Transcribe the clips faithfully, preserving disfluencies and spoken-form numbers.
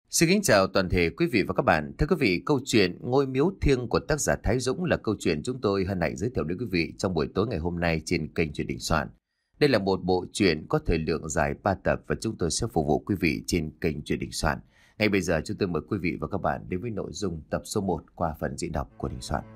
Xin kính chào toàn thể quý vị và các bạn. Thưa quý vị, câu chuyện Ngôi miếu thiêng của tác giả Thái Dũng là câu chuyện chúng tôi hân hạnh giới thiệu đến quý vị trong buổi tối ngày hôm nay trên kênh Chuyện Đình Soạn. Đây là một bộ truyện có thời lượng dài ba tập và chúng tôi sẽ phục vụ quý vị trên kênh Chuyện Đình Soạn. Ngay bây giờ chúng tôi mời quý vị và các bạn đến với nội dung tập số một qua phần diễn đọc của Đình Soạn.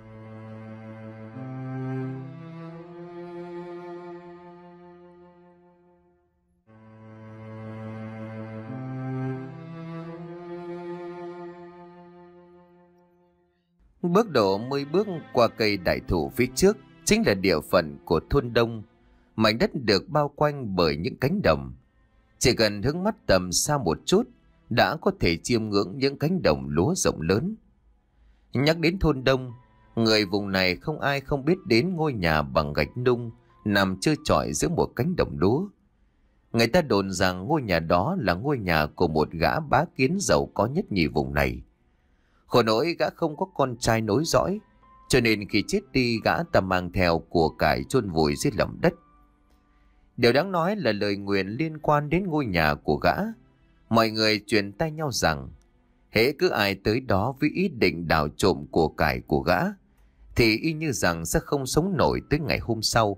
Bước độ mười bước qua cây đại thụ phía trước chính là địa phận của thôn Đông. Mảnh đất được bao quanh bởi những cánh đồng. Chỉ cần hướng mắt tầm xa một chút đã có thể chiêm ngưỡng những cánh đồng lúa rộng lớn. Nhắc đến thôn Đông, người vùng này không ai không biết đến ngôi nhà bằng gạch nung nằm trơ trọi giữa một cánh đồng lúa. Người ta đồn rằng ngôi nhà đó là ngôi nhà của một gã bá kiến giàu có nhất nhì vùng này. Khổ nỗi gã không có con trai nối dõi, cho nên khi chết đi gã ta mang theo của cải chôn vùi dưới lòng đất. Điều đáng nói là lời nguyền liên quan đến ngôi nhà của gã. Mọi người truyền tai nhau rằng hễ cứ ai tới đó với ý định đào trộm của cải của gã thì y như rằng sẽ không sống nổi tới ngày hôm sau.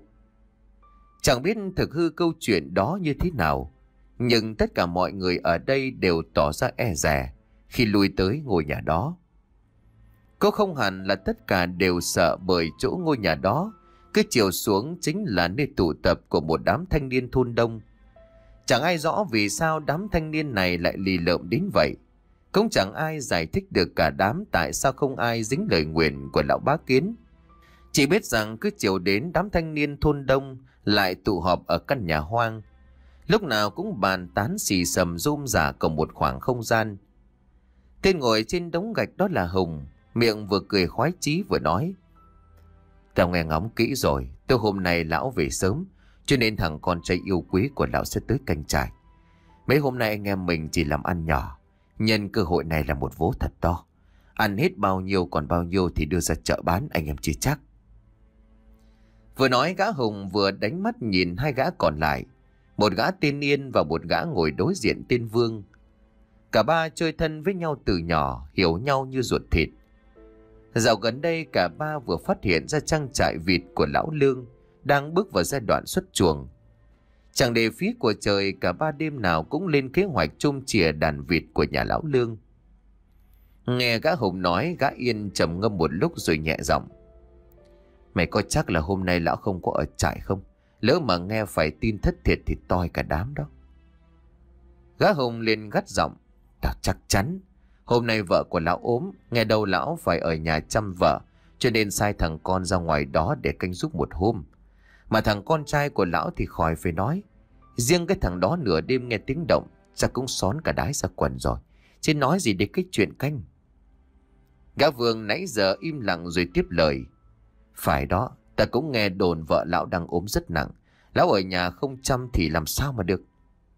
Chẳng biết thực hư câu chuyện đó như thế nào, nhưng tất cả mọi người ở đây đều tỏ ra e dè khi lui tới ngôi nhà đó. Có không hẳn là tất cả đều sợ, bởi chỗ ngôi nhà đó cứ chiều xuống chính là nơi tụ tập của một đám thanh niên thôn Đông. Chẳng ai rõ vì sao đám thanh niên này lại lì lợm đến vậy. Cũng chẳng ai giải thích được cả đám tại sao không ai dính lời nguyền của lão bá kiến. Chỉ biết rằng cứ chiều đến đám thanh niên thôn Đông lại tụ họp ở căn nhà hoang. Lúc nào cũng bàn tán xì xầm rôm rả cùng một khoảng không gian. Tên ngồi trên đống gạch đó là Hùng, miệng vừa cười khoái chí vừa nói: "Tao nghe ngóng kỹ rồi, từ hôm nay lão về sớm, cho nên thằng con trai yêu quý của lão sẽ tới canh trại. Mấy hôm nay anh em mình chỉ làm ăn nhỏ, nhân cơ hội này là một vố thật to. Ăn hết bao nhiêu còn bao nhiêu thì đưa ra chợ bán, anh em chưa chắc." Vừa nói gã Hùng vừa đánh mắt nhìn hai gã còn lại, một gã tên Yên và một gã ngồi đối diện tên Vương. Cả ba chơi thân với nhau từ nhỏ, hiểu nhau như ruột thịt. Dạo gần đây cả ba vừa phát hiện ra trang trại vịt của lão Lương đang bước vào giai đoạn xuất chuồng. Chẳng để phía của trời, cả ba đêm nào cũng lên kế hoạch chôm chìa đàn vịt của nhà lão Lương. Nghe gã Hùng nói, gã Yên trầm ngâm một lúc rồi nhẹ giọng: "Mày có chắc là hôm nay lão không có ở trại không? Lỡ mà nghe phải tin thất thiệt thì toi cả đám đó." Gã Hùng liền gắt giọng: "Tao chắc chắn. Hôm nay vợ của lão ốm, nghe đâu lão phải ở nhà chăm vợ, cho nên sai thằng con ra ngoài đó để canh giúp một hôm. Mà thằng con trai của lão thì khỏi phải nói. Riêng cái thằng đó nửa đêm nghe tiếng động chắc cũng xón cả đái ra quần rồi, chứ nói gì đến cái chuyện canh." Gã Vương nãy giờ im lặng rồi tiếp lời: "Phải đó, ta cũng nghe đồn vợ lão đang ốm rất nặng. Lão ở nhà không chăm thì làm sao mà được."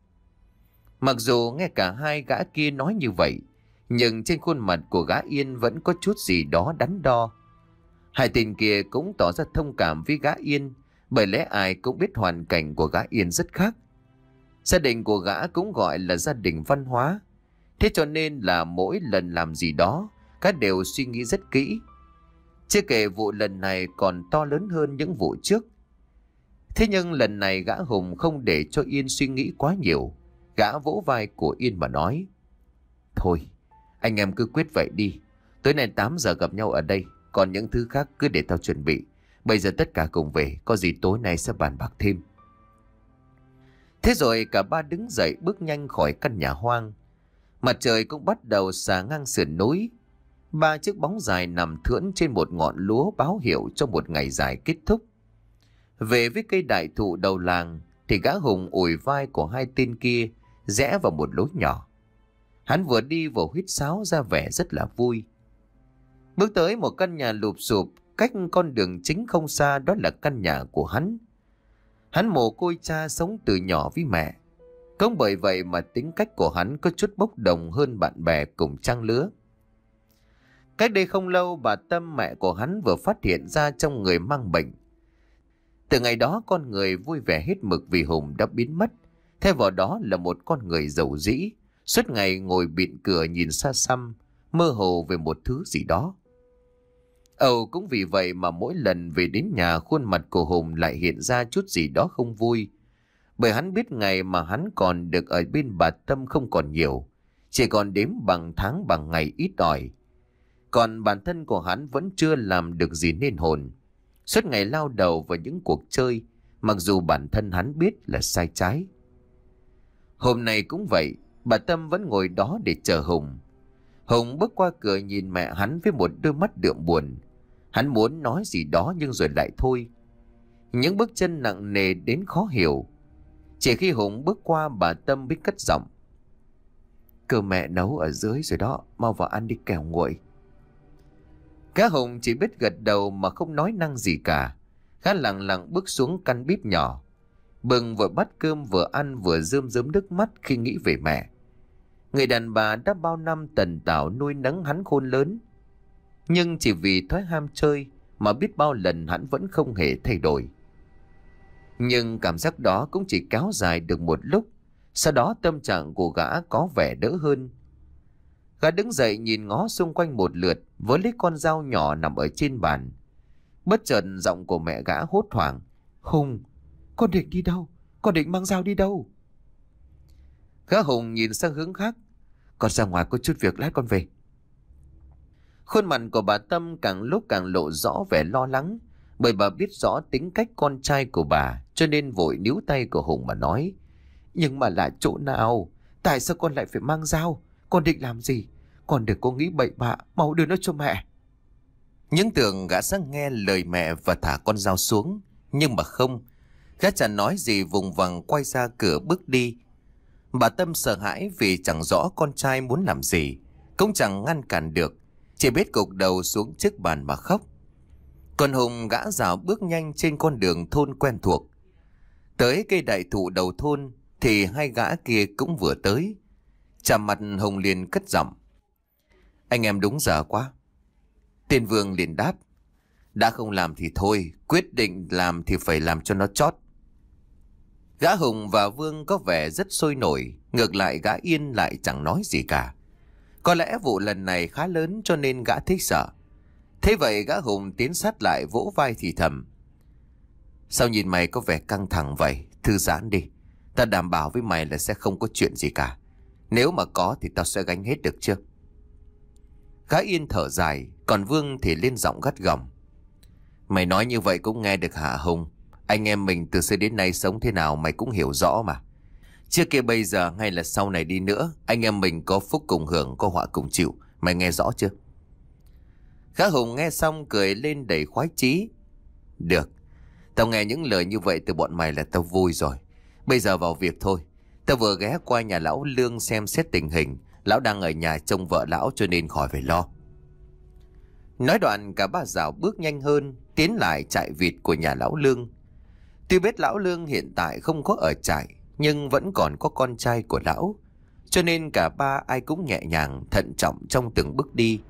Mặc dù nghe cả hai gã kia nói như vậy, nhưng trên khuôn mặt của gã Yên vẫn có chút gì đó đắn đo. Hai tên kia cũng tỏ ra thông cảm với gã Yên, bởi lẽ ai cũng biết hoàn cảnh của gã Yên rất khác. Gia đình của gã cũng gọi là gia đình văn hóa, thế cho nên là mỗi lần làm gì đó, gã đều suy nghĩ rất kỹ. Chưa kể vụ lần này còn to lớn hơn những vụ trước. Thế nhưng lần này gã Hùng không để cho Yên suy nghĩ quá nhiều. Gã vỗ vai của Yên mà nói: "Thôi, anh em cứ quyết vậy đi. Tối nay tám giờ gặp nhau ở đây. Còn những thứ khác cứ để tao chuẩn bị. Bây giờ tất cả cùng về, có gì tối nay sẽ bàn bạc thêm." Thế rồi cả ba đứng dậy bước nhanh khỏi căn nhà hoang. Mặt trời cũng bắt đầu xà ngang sườn núi. Ba chiếc bóng dài nằm thưỡn trên một ngọn lúa báo hiệu cho một ngày dài kết thúc. Về với cây đại thụ đầu làng thì gã Hùng ủi vai của hai tên kia rẽ vào một lối nhỏ. Hắn vừa đi vừa huýt sáo ra vẻ rất là vui. Bước tới một căn nhà lụp xụp cách con đường chính không xa, đó là căn nhà của hắn. Hắn mồ côi cha sống từ nhỏ với mẹ. Cũng bởi vậy mà tính cách của hắn có chút bốc đồng hơn bạn bè cùng trang lứa. Cách đây không lâu, bà Tâm mẹ của hắn vừa phát hiện ra trong người mang bệnh. Từ ngày đó con người vui vẻ hết mực vì Hùng đã biến mất. Thay vào đó là một con người giàu dĩ, suốt ngày ngồi bịn cửa nhìn xa xăm, mơ hồ về một thứ gì đó. Âu cũng vì vậy mà mỗi lần về đến nhà, khuôn mặt của Hùng lại hiện ra chút gì đó không vui. Bởi hắn biết ngày mà hắn còn được ở bên bà Tâm không còn nhiều, chỉ còn đếm bằng tháng bằng ngày ít ỏi. Còn bản thân của hắn vẫn chưa làm được gì nên hồn, suốt ngày lao đầu vào những cuộc chơi, mặc dù bản thân hắn biết là sai trái. Hôm nay cũng vậy, bà Tâm vẫn ngồi đó để chờ Hùng. Hùng bước qua cửa nhìn mẹ hắn với một đôi mắt đượm buồn. Hắn muốn nói gì đó nhưng rồi lại thôi. Những bước chân nặng nề đến khó hiểu. Chỉ khi Hùng bước qua, bà Tâm biết cất giọng: "Cơm mẹ nấu ở dưới rồi đó, mau vào ăn đi kẻo nguội." Cá Hùng chỉ biết gật đầu mà không nói năng gì cả. Gã lặng lặng bước xuống căn bếp nhỏ, bưng vội bát cơm vừa ăn vừa rơm rớm nước mắt khi nghĩ về mẹ. Người đàn bà đã bao năm tần tảo nuôi nấng hắn khôn lớn, nhưng chỉ vì thói ham chơi mà biết bao lần hắn vẫn không hề thay đổi. Nhưng cảm giác đó cũng chỉ kéo dài được một lúc, sau đó tâm trạng của gã có vẻ đỡ hơn. Gã đứng dậy nhìn ngó xung quanh một lượt, với lấy con dao nhỏ nằm ở trên bàn. Bất chợt giọng của mẹ gã hốt hoảng: "Hùng, con định đi đâu? Con định mang dao đi đâu?" Gã Hùng nhìn sang hướng khác: "Con ra ngoài có chút việc, lát con về." Khuôn mặt của bà Tâm càng lúc càng lộ rõ vẻ lo lắng, bởi bà biết rõ tính cách con trai của bà, cho nên vội níu tay của Hùng mà nói: "Nhưng mà là chỗ nào? Tại sao con lại phải mang dao? Con định làm gì? Con đừng có nghĩ bậy bạ, mau đưa nó cho mẹ." Những tưởng gã sẽ nghe lời mẹ và thả con dao xuống, nhưng mà không. Gã chẳng nói gì, vùng vằng quay ra cửa bước đi. Bà Tâm sợ hãi vì chẳng rõ con trai muốn làm gì, cũng chẳng ngăn cản được, chỉ biết gục đầu xuống trước bàn mà khóc. Còn Hùng gã dạo bước nhanh trên con đường thôn quen thuộc. Tới cây đại thụ đầu thôn thì hai gã kia cũng vừa tới. Chạm mặt Hùng liền cất giọng: "Anh em đúng giờ quá." Tên Vương liền đáp: "Đã không làm thì thôi, quyết định làm thì phải làm cho nó chót." Gã Hùng và Vương có vẻ rất sôi nổi, ngược lại gã Yên lại chẳng nói gì cả. Có lẽ vụ lần này khá lớn cho nên gã thích sợ. Thế vậy gã Hùng tiến sát lại vỗ vai thì thầm: "Sao nhìn mày có vẻ căng thẳng vậy? Thư giãn đi. Ta đảm bảo với mày là sẽ không có chuyện gì cả. Nếu mà có thì tao sẽ gánh hết được chưa?" Gã Yên thở dài, còn Vương thì lên giọng gắt gỏng: "Mày nói như vậy cũng nghe được hả Hùng? Anh em mình từ xưa đến nay sống thế nào mày cũng hiểu rõ mà. Trước kia bây giờ hay là sau này đi nữa, anh em mình có phúc cùng hưởng, có họa cùng chịu. Mày nghe rõ chưa?" Gã Hùng nghe xong cười lên đầy khoái chí: "Được, tao nghe những lời như vậy từ bọn mày là tao vui rồi. Bây giờ vào việc thôi. Tao vừa ghé qua nhà lão Lương xem xét tình hình. Lão đang ở nhà trông vợ lão cho nên khỏi phải lo." Nói đoạn cả ba dạo bước nhanh hơn, tiến lại trại vịt của nhà lão Lương. Tuy biết lão Lương hiện tại không có ở trại, nhưng vẫn còn có con trai của lão, cho nên cả ba ai cũng nhẹ nhàng thận trọng trong từng bước đi.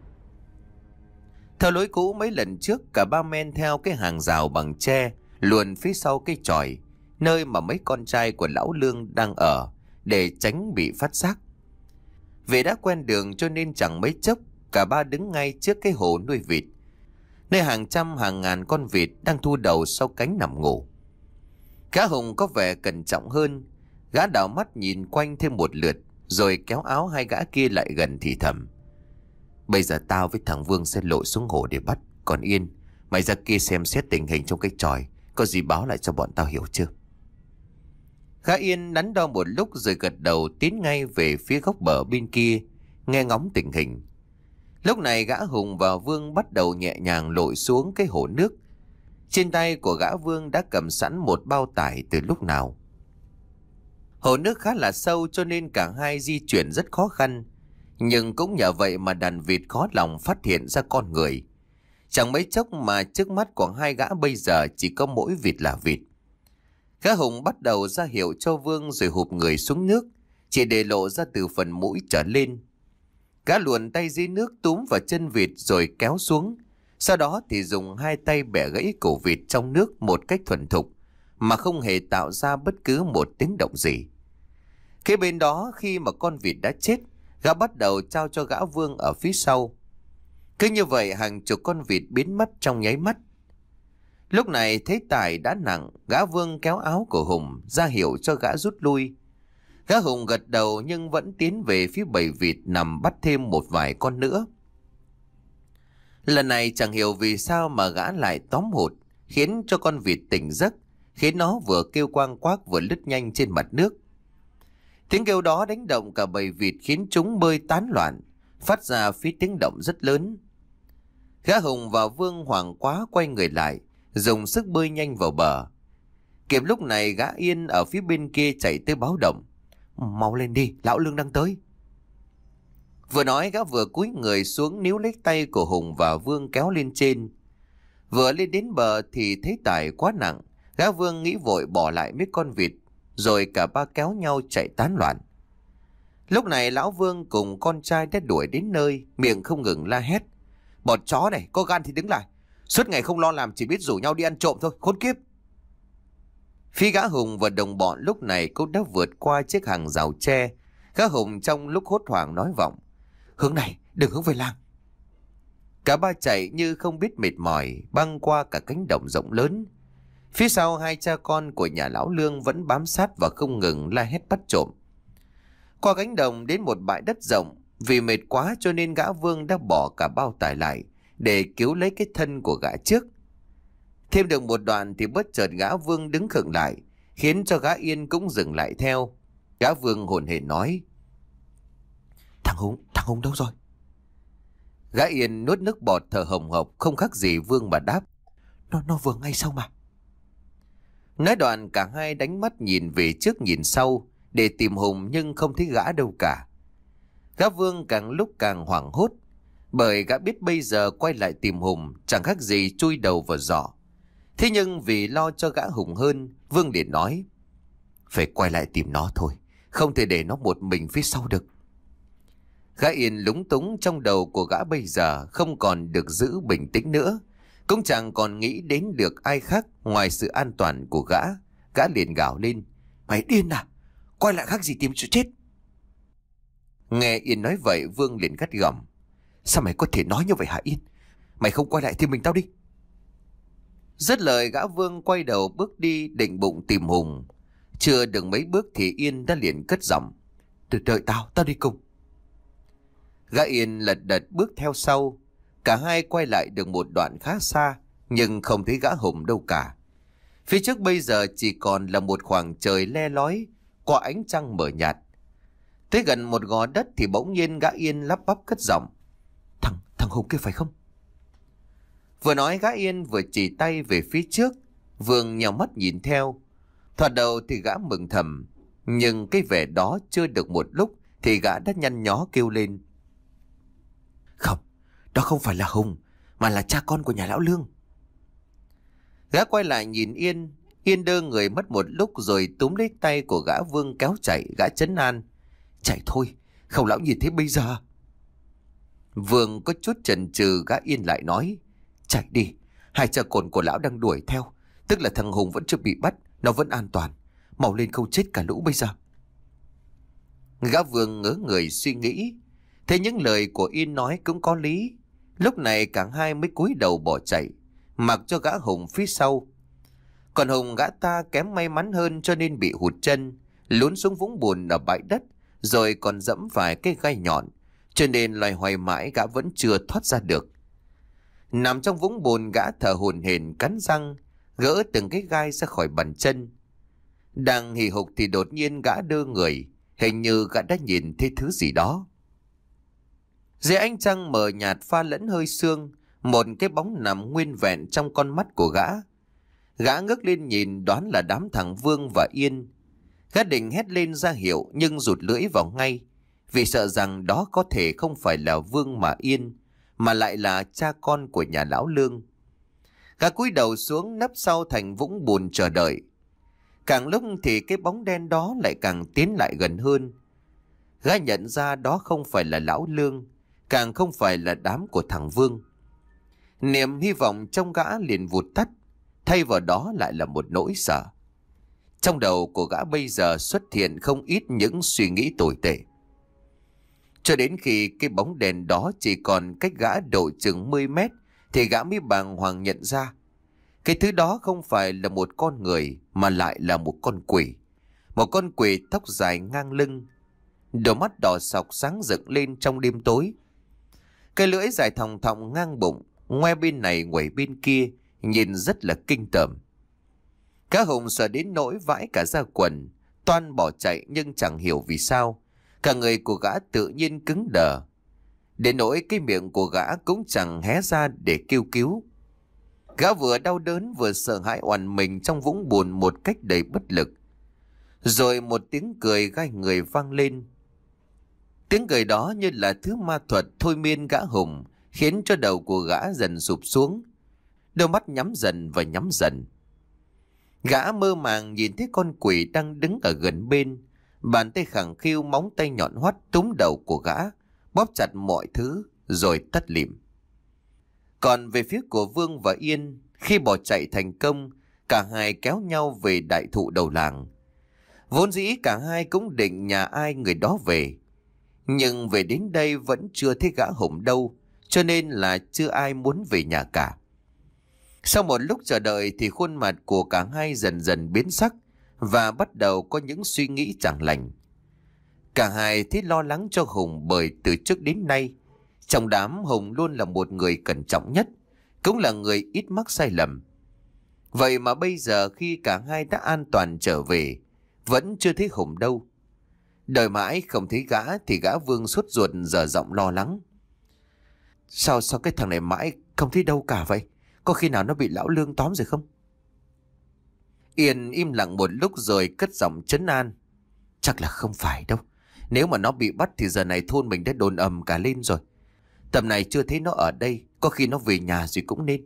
Theo lối cũ mấy lần trước, cả ba men theo cái hàng rào bằng tre luồn phía sau cây chòi, nơi mà mấy con trai của lão Lương đang ở, để tránh bị phát giác. Vì đã quen đường cho nên chẳng mấy chốc cả ba đứng ngay trước cái hồ nuôi vịt, nơi hàng trăm hàng ngàn con vịt đang thu đầu sau cánh nằm ngủ. Gã Hùng có vẻ cẩn trọng hơn. Gã đảo mắt nhìn quanh thêm một lượt, rồi kéo áo hai gã kia lại gần thì thầm: "Bây giờ tao với thằng Vương sẽ lội xuống hồ để bắt. Còn Yên, mày ra kia xem xét tình hình trong cái chòi, có gì báo lại cho bọn tao, hiểu chưa?" Gã Yên đắn đo một lúc rồi gật đầu, tiến ngay về phía góc bờ bên kia, nghe ngóng tình hình. Lúc này gã Hùng và Vương bắt đầu nhẹ nhàng lội xuống cái hồ nước. Trên tay của gã Vương đã cầm sẵn một bao tải từ lúc nào. Hồ nước khá là sâu cho nên cả hai di chuyển rất khó khăn, nhưng cũng nhờ vậy mà đàn vịt khó lòng phát hiện ra con người. Chẳng mấy chốc mà trước mắt của hai gã bây giờ chỉ có mỗi vịt là vịt. Gã Hùng bắt đầu ra hiệu cho Vương rồi hụp người xuống nước, chỉ để lộ ra từ phần mũi trở lên. Gã luồn tay dưới nước túm vào chân vịt rồi kéo xuống. Sau đó thì dùng hai tay bẻ gãy cổ vịt trong nước một cách thuần thục, mà không hề tạo ra bất cứ một tiếng động gì. Kế bên đó khi mà con vịt đã chết, gã bắt đầu trao cho gã Vương ở phía sau. Cứ như vậy hàng chục con vịt biến mất trong nháy mắt. Lúc này thấy tài đã nặng, gã Vương kéo áo của Hùng ra hiệu cho gã rút lui. Gã Hùng gật đầu nhưng vẫn tiến về phía bầy vịt nằm bắt thêm một vài con nữa. Lần này chẳng hiểu vì sao mà gã lại tóm hụt, khiến cho con vịt tỉnh giấc, khiến nó vừa kêu quang quác vừa lướt nhanh trên mặt nước. Tiếng kêu đó đánh động cả bầy vịt khiến chúng bơi tán loạn, phát ra phía tiếng động rất lớn. Gã Hùng và Vương hoảng quá quay người lại, dùng sức bơi nhanh vào bờ. Kịp lúc này gã Yên ở phía bên kia chạy tới báo động. Mau lên đi, lão Lương đang tới. Vừa nói gã vừa cúi người xuống níu lấy tay của Hùng và Vương kéo lên trên. Vừa lên đến bờ thì thấy Tài quá nặng, gã Vương nghĩ vội bỏ lại mấy con vịt, rồi cả ba kéo nhau chạy tán loạn. Lúc này lão Vương cùng con trai đã đuổi đến nơi, miệng không ngừng la hét. Bọn chó này, có gan thì đứng lại. Suốt ngày không lo làm chỉ biết rủ nhau đi ăn trộm thôi, khốn kiếp. Phía gã Hùng và đồng bọn lúc này cũng đã vượt qua chiếc hàng rào tre. Gã Hùng trong lúc hốt hoảng nói vọng. Hướng này, đừng hướng về làng. Cả ba chạy như không biết mệt mỏi, băng qua cả cánh đồng rộng lớn. Phía sau hai cha con của nhà lão Lương vẫn bám sát và không ngừng la hét bắt trộm. Qua cánh đồng đến một bãi đất rộng, vì mệt quá cho nên gã Vương đã bỏ cả bao tải lại để cứu lấy cái thân của gã trước. Thêm được một đoạn thì bất chợt gã Vương đứng khựng lại, khiến cho gã Yên cũng dừng lại theo. Gã Vương hồn hển nói. Thằng Hùng, thằng Hùng đâu rồi? Gã Yên nuốt nước bọt thở hồng hộc, không khác gì Vương mà đáp. Nó, nó vừa ngay sau mà. Nói đoạn cả hai đánh mắt nhìn về trước nhìn sau để tìm Hùng nhưng không thấy gã đâu cả. Gã Vương càng lúc càng hoảng hốt, bởi gã biết bây giờ quay lại tìm Hùng chẳng khác gì chui đầu vào giỏ. Thế nhưng vì lo cho gã Hùng hơn, Vương liền nói. Phải quay lại tìm nó thôi, không thể để nó một mình phía sau được. Gã Yên lúng túng, trong đầu của gã bây giờ không còn được giữ bình tĩnh nữa, cũng chẳng còn nghĩ đến được ai khác ngoài sự an toàn của gã. Gã liền gào lên. Mày điên à? Quay lại khác gì tìm chỗ chết? Nghe Yên nói vậy, Vương liền gắt gỏng. Sao mày có thể nói như vậy hả Yên? Mày không quay lại thì mình tao đi. Dứt lời gã Vương quay đầu bước đi định bụng tìm Hùng. Chưa được mấy bước thì Yên đã liền cất giọng. Từ đợi tao, tao đi cùng. Gã Yên lật đật bước theo sau. Cả hai quay lại được một đoạn khá xa, nhưng không thấy gã Hùng đâu cả. Phía trước bây giờ chỉ còn là một khoảng trời le lói qua ánh trăng mờ nhạt. Tới gần một gò đất thì bỗng nhiên gã Yên lắp bắp cất giọng. Thằng, thằng Hùng kia phải không? Vừa nói gã Yên vừa chỉ tay về phía trước. Vương nhào mắt nhìn theo. Thoạt đầu thì gã mừng thầm, nhưng cái vẻ đó chưa được một lúc thì gã đã nhăn nhó kêu lên. Không, đó không phải là Hùng, mà là cha con của nhà lão Lương. Gã quay lại nhìn Yên. Yên đơ người mất một lúc rồi túm lấy tay của gã Vương kéo chạy. Gã trấn an. Chạy thôi, không lão nhìn thấy bây giờ. Vương có chút chần chừ, gã Yên lại nói. Chạy đi, hai cha con của lão đang đuổi theo. Tức là thằng Hùng vẫn chưa bị bắt, nó vẫn an toàn. Mau lên không chết cả lũ bây giờ. Gã Vương ngớ người suy nghĩ. Thế những lời của Yên nói cũng có lý. Lúc này cả hai mới cúi đầu bỏ chạy, mặc cho gã Hùng phía sau. Còn Hùng gã ta kém may mắn hơn cho nên bị hụt chân, lún xuống vũng bùn ở bãi đất, rồi còn dẫm phải cái gai nhọn, cho nên loay hoay mãi gã vẫn chưa thoát ra được. Nằm trong vũng bùn, gã thở hổn hển cắn răng, gỡ từng cái gai ra khỏi bàn chân. Đang hì hục thì đột nhiên gã đơ người, hình như gã đã nhìn thấy thứ gì đó. Dưới ánh trăng mờ nhạt pha lẫn hơi sương, một cái bóng nằm nguyên vẹn trong con mắt của gã. Gã ngước lên nhìn đoán là đám thằng Vương và Yên. Gã định hét lên ra hiệu nhưng rụt lưỡi vào ngay, vì sợ rằng đó có thể không phải là Vương mà Yên, mà lại là cha con của nhà lão Lương. Gã cúi đầu xuống nấp sau thành vũng bùn chờ đợi. Càng lúc thì cái bóng đen đó lại càng tiến lại gần hơn. Gã nhận ra đó không phải là lão Lương, càng không phải là đám của thằng Vương. Niềm hy vọng trong gã liền vụt tắt, thay vào đó lại là một nỗi sợ. Trong đầu của gã bây giờ xuất hiện không ít những suy nghĩ tồi tệ. Cho đến khi cái bóng đèn đó chỉ còn cách gã độ chừng mười mét thì gã mới bàng hoàng nhận ra. Cái thứ đó không phải là một con người mà lại là một con quỷ. Một con quỷ tóc dài ngang lưng, đôi mắt đỏ sọc sáng rực lên trong đêm tối. Cái lưỡi dài thòng thòng ngang bụng, ngoe bên này ngoẩy bên kia, nhìn rất là kinh tởm. Cá Hùng sợ đến nỗi vãi cả da quần, toan bỏ chạy nhưng chẳng hiểu vì sao. Cả người của gã tự nhiên cứng đờ. Đến nỗi cái miệng của gã cũng chẳng hé ra để kêu cứu. Gã vừa đau đớn vừa sợ hãi oằn mình trong vũng bùn một cách đầy bất lực. Rồi một tiếng cười gai người vang lên. Tiếng cười đó như là thứ ma thuật thôi miên gã Hùng, khiến cho đầu của gã dần sụp xuống. Đôi mắt nhắm dần và nhắm dần. Gã mơ màng nhìn thấy con quỷ đang đứng ở gần bên. Bàn tay khẳng khiu, móng tay nhọn hoắt túm đầu của gã, bóp chặt mọi thứ rồi tắt lịm. Còn về phía của Vương và Yên, khi bỏ chạy thành công, cả hai kéo nhau về đại thụ đầu làng. Vốn dĩ cả hai cũng định nhà ai người đó về, nhưng về đến đây vẫn chưa thấy gã Hùng đâu, cho nên là chưa ai muốn về nhà cả. Sau một lúc chờ đợi thì khuôn mặt của cả hai dần dần biến sắc và bắt đầu có những suy nghĩ chẳng lành. Cả hai thấy lo lắng cho Hùng, bởi từ trước đến nay trong đám Hùng luôn là một người cẩn trọng nhất, cũng là người ít mắc sai lầm. Vậy mà bây giờ khi cả hai đã an toàn trở về, vẫn chưa thấy Hùng đâu. Đợi mãi không thấy gã thì gã Vương sốt ruột dở giọng lo lắng. Sao sao cái thằng này mãi không thấy đâu cả vậy? Có khi nào nó bị lão Lương tóm rồi không? Yên im lặng một lúc rồi cất giọng trấn an. Chắc là không phải đâu. Nếu mà nó bị bắt thì giờ này thôn mình đã đồn ầm cả lên rồi. Tầm này chưa thấy nó ở đây, có khi nó về nhà rồi cũng nên.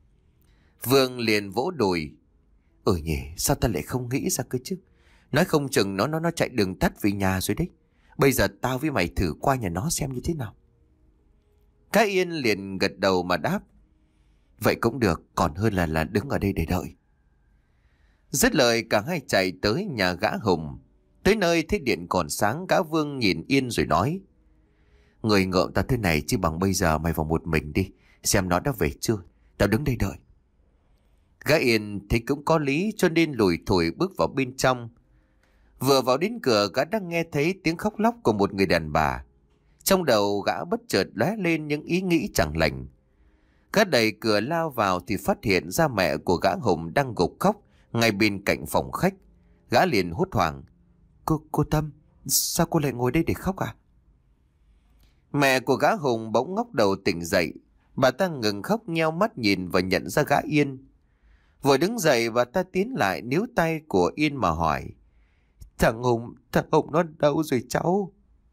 Vương liền vỗ đùi. Ừ nhỉ, sao ta lại không nghĩ ra cơ chứ? Nói không chừng nó nó nó chạy đường tắt về nhà rồi đấy. Bây giờ tao với mày thử qua nhà nó xem như thế nào. Cái Yên liền gật đầu mà đáp. Vậy cũng được, còn hơn là là đứng ở đây để đợi. Dứt lời cả hai chạy tới nhà gã Hùng. Tới nơi thấy điện còn sáng, gã Vương nhìn Yên rồi nói. Người ngợm tao thế này chứ bằng bây giờ mày vào một mình đi, xem nó đã về chưa, tao đứng đây đợi. Gã Yên thấy cũng có lý cho nên lủi thủi bước vào bên trong. Vừa vào đến cửa, gã đang nghe thấy tiếng khóc lóc của một người đàn bà. Trong đầu gã bất chợt lóe lên những ý nghĩ chẳng lành. Gã đẩy cửa lao vào thì phát hiện ra mẹ của gã Hùng đang gục khóc ngay bên cạnh phòng khách. Gã liền hốt hoảng. Cô, cô Tâm, sao cô lại ngồi đây để khóc à? Mẹ của gã Hùng bỗng ngóc đầu tỉnh dậy. Bà ta ngừng khóc, nheo mắt nhìn và nhận ra gã Yên. Vội đứng dậy và ta tiến lại níu tay của Yên mà hỏi. Thằng Hùng, thằng Hùng nó đâu rồi cháu?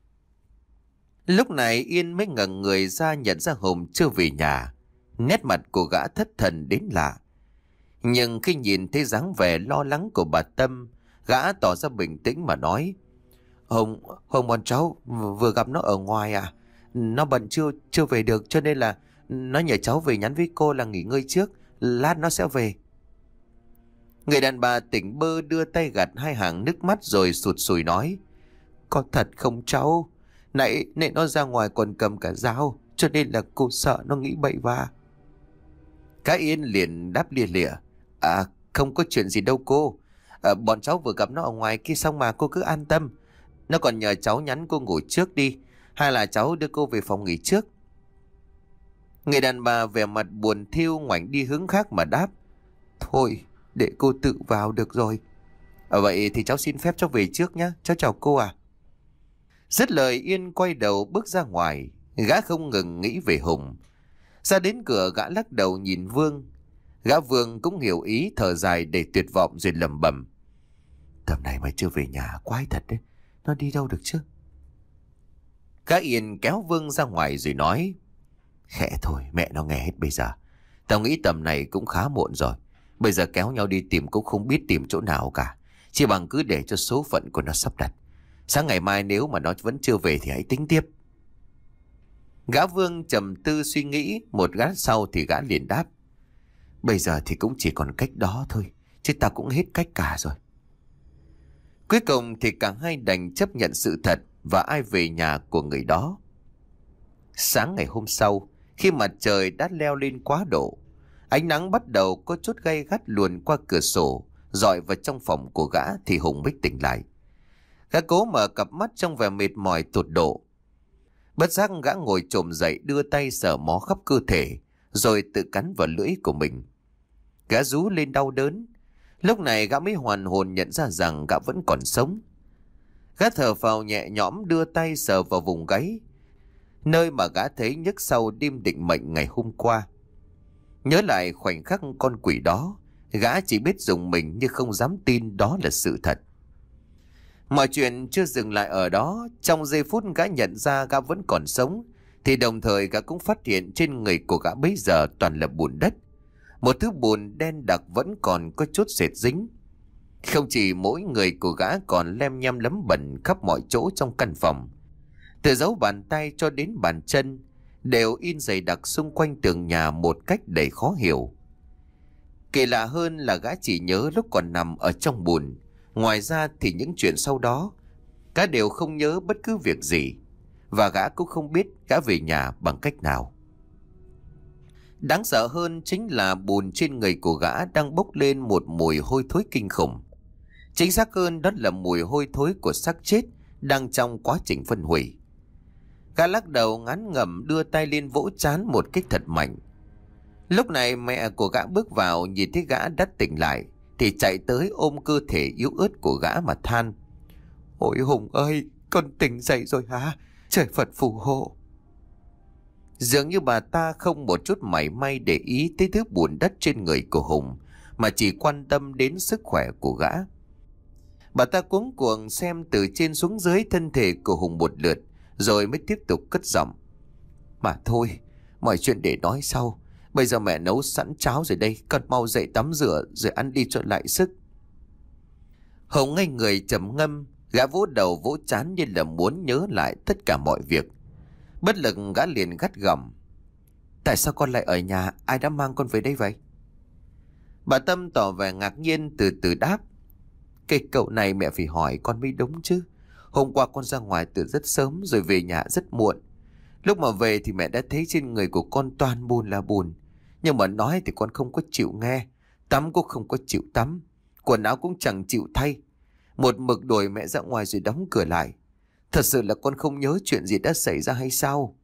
Lúc này Yên mới ngẩng người ra nhận ra Hùng chưa về nhà. Nét mặt của gã thất thần đến lạ. Nhưng khi nhìn thấy dáng vẻ lo lắng của bà Tâm, gã tỏ ra bình tĩnh mà nói. Hùng, Hùng bọn cháu vừa gặp nó ở ngoài à? Nó bận chưa chưa về được cho nên là nó nhờ cháu về nhắn với cô là nghỉ ngơi trước, lát nó sẽ về. Người đàn bà tỉnh bơ đưa tay gạt hai hàng nước mắt rồi sụt sùi nói. Có thật không cháu? Nãy, nãy nó ra ngoài còn cầm cả dao, cho nên là cô sợ nó nghĩ bậy vạ. Cái Yên liền đáp lia lịa. À, không có chuyện gì đâu cô. À, bọn cháu vừa gặp nó ở ngoài kia xong mà cô cứ an tâm. Nó còn nhờ cháu nhắn cô ngủ trước đi, hay là cháu đưa cô về phòng nghỉ trước. Người đàn bà vẻ mặt buồn thiêu ngoảnh đi hướng khác mà đáp. Thôi, để cô tự vào được rồi. À, vậy thì cháu xin phép cháu về trước nhé. Cháu chào cô à. Dứt lời Yên quay đầu bước ra ngoài. Gã không ngừng nghĩ về Hùng. Ra đến cửa gã lắc đầu nhìn Vương. Gã Vương cũng hiểu ý, thở dài để tuyệt vọng rồi lẩm bẩm. Tầm này mà chưa về nhà quái thật đấy. Nó đi đâu được chứ? Gã Yên kéo Vương ra ngoài rồi nói. Khẽ thôi, mẹ nó nghe hết bây giờ. Tao nghĩ tầm này cũng khá muộn rồi. Bây giờ kéo nhau đi tìm cũng không biết tìm chỗ nào cả. Chỉ bằng cứ để cho số phận của nó sắp đặt. Sáng ngày mai nếu mà nó vẫn chưa về thì hãy tính tiếp. Gã Vương trầm tư suy nghĩ, một gã sau thì gã liền đáp. Bây giờ thì cũng chỉ còn cách đó thôi, chứ ta cũng hết cách cả rồi. Cuối cùng thì cả hai đành chấp nhận sự thật và ai về nhà của người đó. Sáng ngày hôm sau, khi mặt trời đã leo lên quá độ, ánh nắng bắt đầu có chút gay gắt luồn qua cửa sổ, dọi vào trong phòng của gã thì Hùng mới tỉnh lại. Gã cố mở cặp mắt trong vẻ mệt mỏi tột độ. Bất giác gã ngồi chồm dậy, đưa tay sờ mó khắp cơ thể, rồi tự cắn vào lưỡi của mình. Gã rú lên đau đớn. Lúc này gã mới hoàn hồn nhận ra rằng gã vẫn còn sống. Gã thở phào nhẹ nhõm, đưa tay sờ vào vùng gáy, nơi mà gã thấy nhức sau đêm định mệnh ngày hôm qua. Nhớ lại khoảnh khắc con quỷ đó, gã chỉ biết dùng mình nhưng không dám tin đó là sự thật. Mọi chuyện chưa dừng lại ở đó. Trong giây phút gã nhận ra gã vẫn còn sống, thì đồng thời gã cũng phát hiện trên người của gã bây giờ toàn là bùn đất. Một thứ bùn đen đặc vẫn còn có chút sệt dính. Không chỉ mỗi người của gã còn lem nhem lấm bẩn khắp mọi chỗ trong căn phòng. Từ dấu bàn tay cho đến bàn chân đều in dày đặc xung quanh tường nhà một cách đầy khó hiểu. Kỳ lạ hơn là gã chỉ nhớ lúc còn nằm ở trong bùn. Ngoài ra thì những chuyện sau đó gã đều không nhớ bất cứ việc gì. Và gã cũng không biết gã về nhà bằng cách nào. Đáng sợ hơn chính là bùn trên người của gã đang bốc lên một mùi hôi thối kinh khủng. Chính xác hơn đó là mùi hôi thối của xác chết đang trong quá trình phân hủy. Gã lắc đầu ngán ngẩm, đưa tay lên vỗ trán một kích thật mạnh. Lúc này mẹ của gã bước vào, nhìn thấy gã đã tỉnh lại thì chạy tới ôm cơ thể yếu ớt của gã mà than: "Ôi Hùng ơi, con tỉnh dậy rồi hả? Trời Phật phù hộ." Dường như bà ta không một chút mảy may để ý tới thứ bùn đất trên người của Hùng, mà chỉ quan tâm đến sức khỏe của gã. Bà ta cuống cuồng xem từ trên xuống dưới thân thể của Hùng một lượt, rồi mới tiếp tục cất giọng: "Mà thôi, mọi chuyện để nói sau. Bây giờ mẹ nấu sẵn cháo rồi đây, con mau dậy tắm rửa rồi ăn đi cho lại sức." Hùng ngây người trầm ngâm, gã vỗ đầu vỗ trán như là muốn nhớ lại tất cả mọi việc. Bất lực gã liền gắt gỏng: "Tại sao con lại ở nhà? Ai đã mang con về đây vậy?" Bà Tâm tỏ vẻ ngạc nhiên, từ từ đáp: "Cái cậu này mẹ phải hỏi con mới đúng chứ. Hôm qua con ra ngoài từ rất sớm rồi về nhà rất muộn. Lúc mà về thì mẹ đã thấy trên người của con toàn bùn là bùn. Nhưng mà nói thì con không có chịu nghe. Tắm cũng không có chịu tắm. Quần áo cũng chẳng chịu thay. Một mực đuổi mẹ ra ngoài rồi đóng cửa lại. Thật sự là con không nhớ chuyện gì đã xảy ra hay sao?"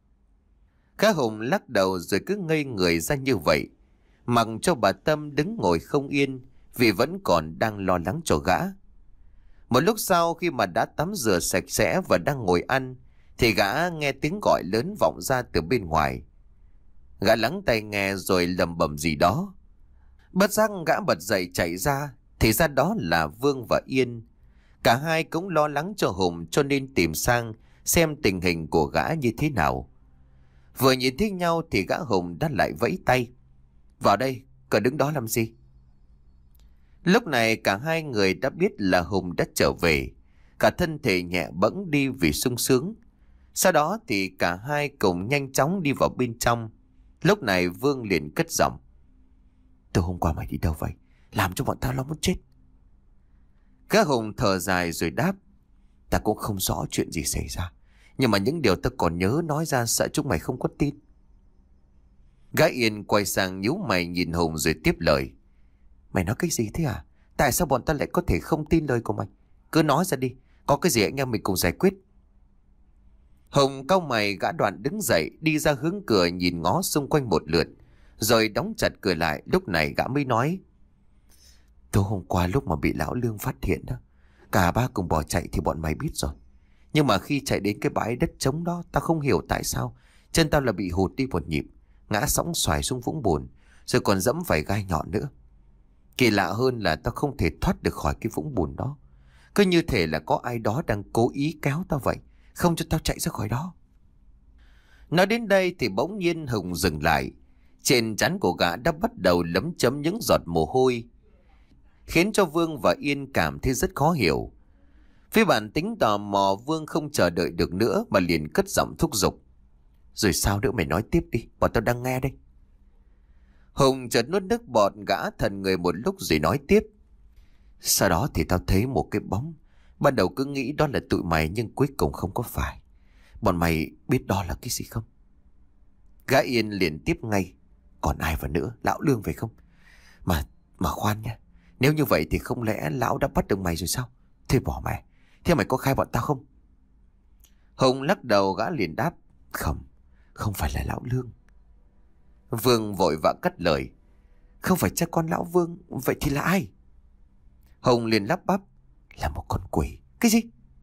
Cá Hùng lắc đầu rồi cứ ngây người ra như vậy, mặc cho bà Tâm đứng ngồi không yên, vì vẫn còn đang lo lắng cho gã. Một lúc sau, khi mà đã tắm rửa sạch sẽ và đang ngồi ăn, thì gã nghe tiếng gọi lớn vọng ra từ bên ngoài. Gã lắng tai nghe rồi lẩm bẩm gì đó. Bất giác gã bật dậy chạy ra, thì ra đó là Vương và Yên. Cả hai cũng lo lắng cho Hùng cho nên tìm sang xem tình hình của gã như thế nào. Vừa nhìn thấy nhau thì gã Hùng đã lại vẫy tay: "Vào đây, cậu đứng đó làm gì?" Lúc này cả hai người đã biết là Hùng đã trở về. Cả thân thể nhẹ bẫng đi vì sung sướng. Sau đó thì cả hai cùng nhanh chóng đi vào bên trong. Lúc này Vương liền cất giọng: "Từ hôm qua mày đi đâu vậy? Làm cho bọn tao lo muốn chết." Gã Hùng thở dài rồi đáp: "Ta cũng không rõ chuyện gì xảy ra, nhưng mà những điều ta còn nhớ nói ra sợ chúng mày không có tin." Gã Yên quay sang nhíu mày nhìn Hùng rồi tiếp lời: "Mày nói cái gì thế à? Tại sao bọn ta lại có thể không tin lời của mày? Cứ nói ra đi, có cái gì anh em mình cùng giải quyết." Hùng cau mày, gã đoạn đứng dậy đi ra hướng cửa nhìn ngó xung quanh một lượt, rồi đóng chặt cửa lại. Lúc này gã mới nói: "Tối hôm qua lúc mà bị lão Lương phát hiện đó, cả ba cùng bỏ chạy thì bọn mày biết rồi. Nhưng mà khi chạy đến cái bãi đất trống đó, tao không hiểu tại sao chân tao là bị hụt đi một nhịp, ngã sõng xoài xuống vũng bùn, rồi còn dẫm phải gai nhọn nữa. Kỳ lạ hơn là tao không thể thoát được khỏi cái vũng bùn đó. Cứ như thể là có ai đó đang cố ý kéo tao vậy, không cho tao chạy ra khỏi đó." Nói đến đây thì bỗng nhiên Hùng dừng lại. Trên trán của gã đã bắt đầu lấm chấm những giọt mồ hôi, khiến cho Vương và Yên cảm thấy rất khó hiểu. Phía bản tính tò mò, Vương không chờ đợi được nữa mà liền cất giọng thúc giục: "Rồi sao nữa, mày nói tiếp đi, bọn tao đang nghe đây." Hùng chợt nuốt nước bọt, gã thần người một lúc rồi nói tiếp: Sau đó thì tao thấy một cái bóng. Ban đầu cứ nghĩ đó là tụi mày nhưng cuối cùng không có phải. Bọn mày biết đó là cái gì không? Gã Yên liền tiếp ngay. Còn ai vào nữa, lão Lương phải không? Mà, mà khoan nha. Nếu như vậy thì không lẽ lão đã bắt được mày rồi sao? Thế bỏ mày. Thế mày có khai bọn tao không? Hùng lắc đầu, gã liền đáp. Không, không phải là lão Lương. Vương vội vã cắt lời. Không phải cha con lão Vương, vậy thì là ai? Hùng liền lắp bắp. Là một con quỷ. Cái gì?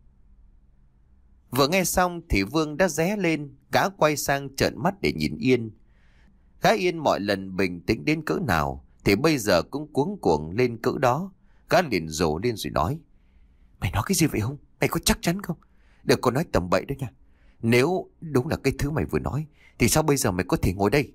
Vừa nghe xong thì Vương đã ré lên. Gã quay sang trợn mắt để nhìn Yên. Gã Yên mọi lần bình tĩnh đến cỡ nào thì bây giờ cũng cuống cuồng lên cỡ đó. Gã liền rồ lên rồi nói. Mày nói cái gì vậy Hùng? Mày có chắc chắn không? Đừng có nói tầm bậy đó nha. Nếu đúng là cái thứ mày vừa nói thì sao bây giờ mày có thể ngồi đây?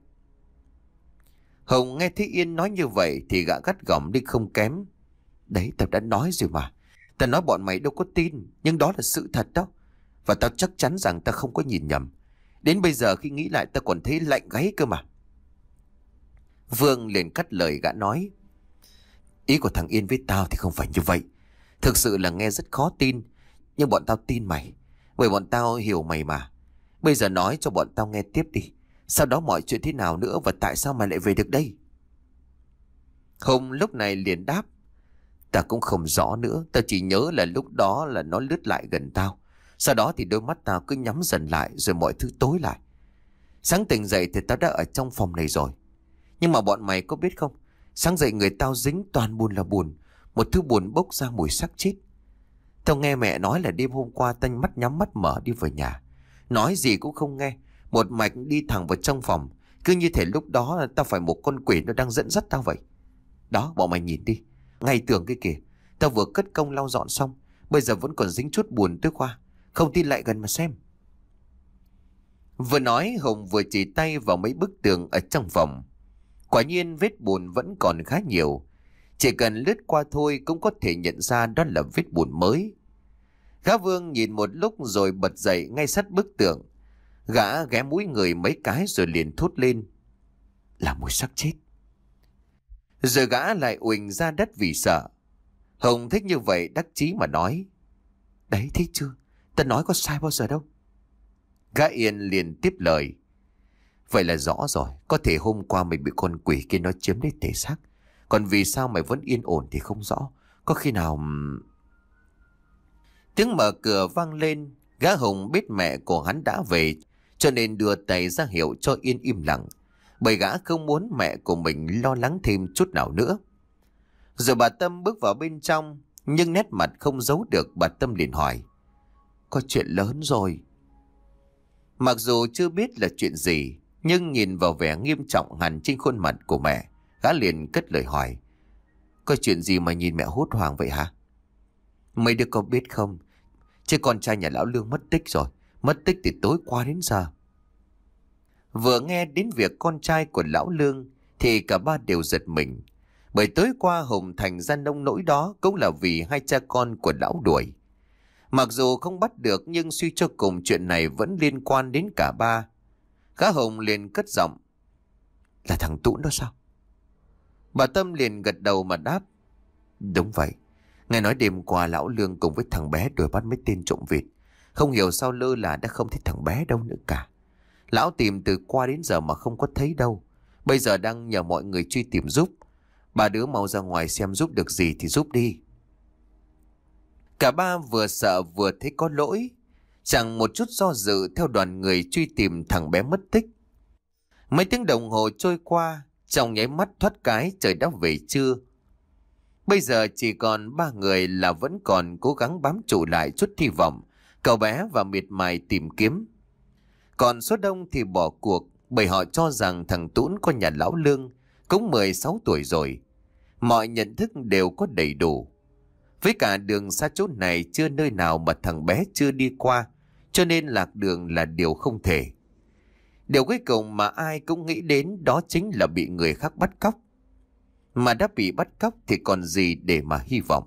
Hùng nghe thấy Yên nói như vậy thì gã gắt gỏng đi không kém. Đấy, tao đã nói rồi mà. Tao nói bọn mày đâu có tin, nhưng đó là sự thật đó. Và tao chắc chắn rằng tao không có nhìn nhầm. Đến bây giờ khi nghĩ lại tao còn thấy lạnh gáy cơ mà. Vương liền cắt lời gã nói. Ý của thằng Yên với tao thì không phải như vậy. Thực sự là nghe rất khó tin, nhưng bọn tao tin mày. Bởi bọn tao hiểu mày mà. Bây giờ nói cho bọn tao nghe tiếp đi. Sau đó mọi chuyện thế nào nữa và tại sao mày lại về được đây? Hùng lúc này liền đáp. Ta cũng không rõ nữa. Ta chỉ nhớ là lúc đó là nó lướt lại gần tao. Sau đó thì đôi mắt tao cứ nhắm dần lại rồi mọi thứ tối lại. Sáng tỉnh dậy thì tao đã ở trong phòng này rồi. Nhưng mà bọn mày có biết không? Sáng dậy người tao dính toàn bùn là bùn. Một thứ bùn bốc ra mùi xác chết. Tao nghe mẹ nói là đêm hôm qua tao mắt nhắm mắt mở đi về nhà. Nói gì cũng không nghe. Một mạch đi thẳng vào trong phòng. Cứ như thể lúc đó tao phải một con quỷ nó đang dẫn dắt tao vậy. Đó, bọn mày nhìn đi. Ngay tường cái kìa. Tao vừa cất công lau dọn xong. Bây giờ vẫn còn dính chút bùn tối qua. Không tin lại gần mà xem. Vừa nói Hùng vừa chỉ tay vào mấy bức tường ở trong phòng. Quả nhiên vết bùn vẫn còn khá nhiều. Chỉ cần lướt qua thôi cũng có thể nhận ra đó là vết bùn mới. Gã Vương nhìn một lúc rồi bật dậy ngay sát bức tường. Gã ghé mũi người mấy cái rồi liền thốt lên. Là mùi xác chết. Rồi gã lại uỳnh ra đất vì sợ. Hùng thích như vậy đắc chí mà nói. Đấy, thấy chưa? Ta nói có sai bao giờ đâu. Gã Yên liền tiếp lời. Vậy là rõ rồi. Có thể hôm qua mày bị con quỷ kia nó chiếm lấy thể xác. Còn vì sao mày vẫn yên ổn thì không rõ. Có khi nào... Tiếng mở cửa vang lên. Gã Hùng biết mẹ của hắn đã về, cho nên đưa tay ra hiệu cho Yên im lặng. Bởi gã không muốn mẹ của mình lo lắng thêm chút nào nữa. Rồi bà Tâm bước vào bên trong. Nhưng nét mặt không giấu được, bà Tâm liền hỏi. Có chuyện lớn rồi. Mặc dù chưa biết là chuyện gì, nhưng nhìn vào vẻ nghiêm trọng hẳn trên khuôn mặt của mẹ, gã liền cất lời hỏi. Có chuyện gì mà nhìn mẹ hốt hoảng vậy hả? Mấy đứa có biết không? Chứ con trai nhà lão Lương mất tích rồi. Mất tích từ tối qua đến giờ. Vừa nghe đến việc con trai của lão Lương thì cả ba đều giật mình. Bởi tối qua Hùng thành ra nông nỗi đó cũng là vì hai cha con của lão đuổi. Mặc dù không bắt được nhưng suy cho cùng chuyện này vẫn liên quan đến cả ba. Gã Hùng liền cất giọng. Là thằng Tũn đó sao? Bà Tâm liền gật đầu mà đáp. Đúng vậy. Nghe nói đêm qua lão Lương cùng với thằng bé đuổi bắt mấy tên trộm vịt. Không hiểu sao lơ là đã không thấy thằng bé đâu nữa cả. Lão tìm từ qua đến giờ mà không có thấy đâu. Bây giờ đang nhờ mọi người truy tìm giúp. Bà đứa mau ra ngoài xem giúp được gì thì giúp đi. Cả ba vừa sợ vừa thấy có lỗi. Chẳng một chút do dự theo đoàn người truy tìm thằng bé mất tích. Mấy tiếng đồng hồ trôi qua, trong nháy mắt thoát cái trời đã về trưa. Bây giờ chỉ còn ba người là vẫn còn cố gắng bám trụ lại chút hy vọng. Cậu bé và miệt mài tìm kiếm. Còn số đông thì bỏ cuộc bởi họ cho rằng thằng Tũn con nhà lão Lương cũng mười sáu tuổi rồi. Mọi nhận thức đều có đầy đủ. Với cả đường xa chốt này chưa nơi nào mà thằng bé chưa đi qua, cho nên lạc đường là điều không thể. Điều cuối cùng mà ai cũng nghĩ đến đó chính là bị người khác bắt cóc. Mà đã bị bắt cóc thì còn gì để mà hy vọng.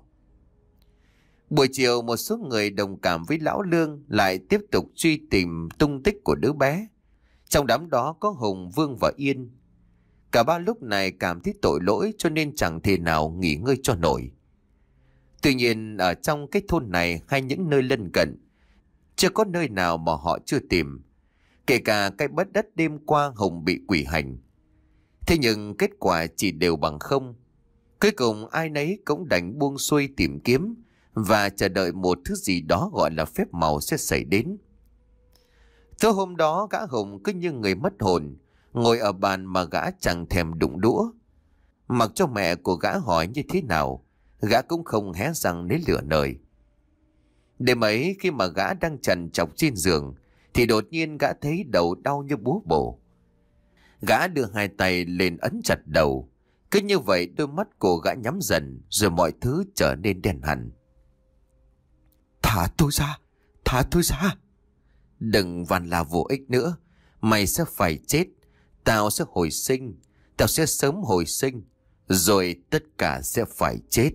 Buổi chiều một số người đồng cảm với lão Lương lại tiếp tục truy tìm tung tích của đứa bé. Trong đám đó có Hùng, Vương và Yên. Cả ba lúc này cảm thấy tội lỗi cho nên chẳng thể nào nghỉ ngơi cho nổi. Tuy nhiên ở trong cái thôn này hay những nơi lân cận, chưa có nơi nào mà họ chưa tìm. Kể cả cái bđất đất đêm qua Hùng bị quỷ hành. Thế nhưng kết quả chỉ đều bằng không. Cuối cùng ai nấy cũng đành buông xuôi tìm kiếm và chờ đợi một thứ gì đó gọi là phép màu sẽ xảy đến. Tối hôm đó gã Hùng cứ như người mất hồn, ngồi ở bàn mà gã chẳng thèm đụng đũa. Mặc cho mẹ của gã hỏi như thế nào, gã cũng không hé răng lấy lửa lời. Đêm ấy khi mà gã đang trằn trọc trên giường, thì đột nhiên gã thấy đầu đau như búa bổ. Gã đưa hai tay lên ấn chặt đầu. Cứ như vậy đôi mắt của gã nhắm dần, rồi mọi thứ trở nên đen hẳn. Thả tôi ra, thả tôi ra. Đừng van là vô ích nữa. Mày sẽ phải chết. Tao sẽ hồi sinh. Tao sẽ sớm hồi sinh. Rồi tất cả sẽ phải chết.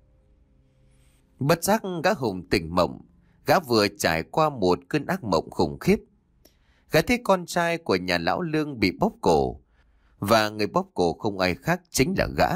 Bất giác gã Hùng tỉnh mộng. Gã vừa trải qua một cơn ác mộng khủng khiếp. Gã thấy con trai của nhà lão Lương bị bóp cổ. Và người bóp cổ không ai khác chính là gã.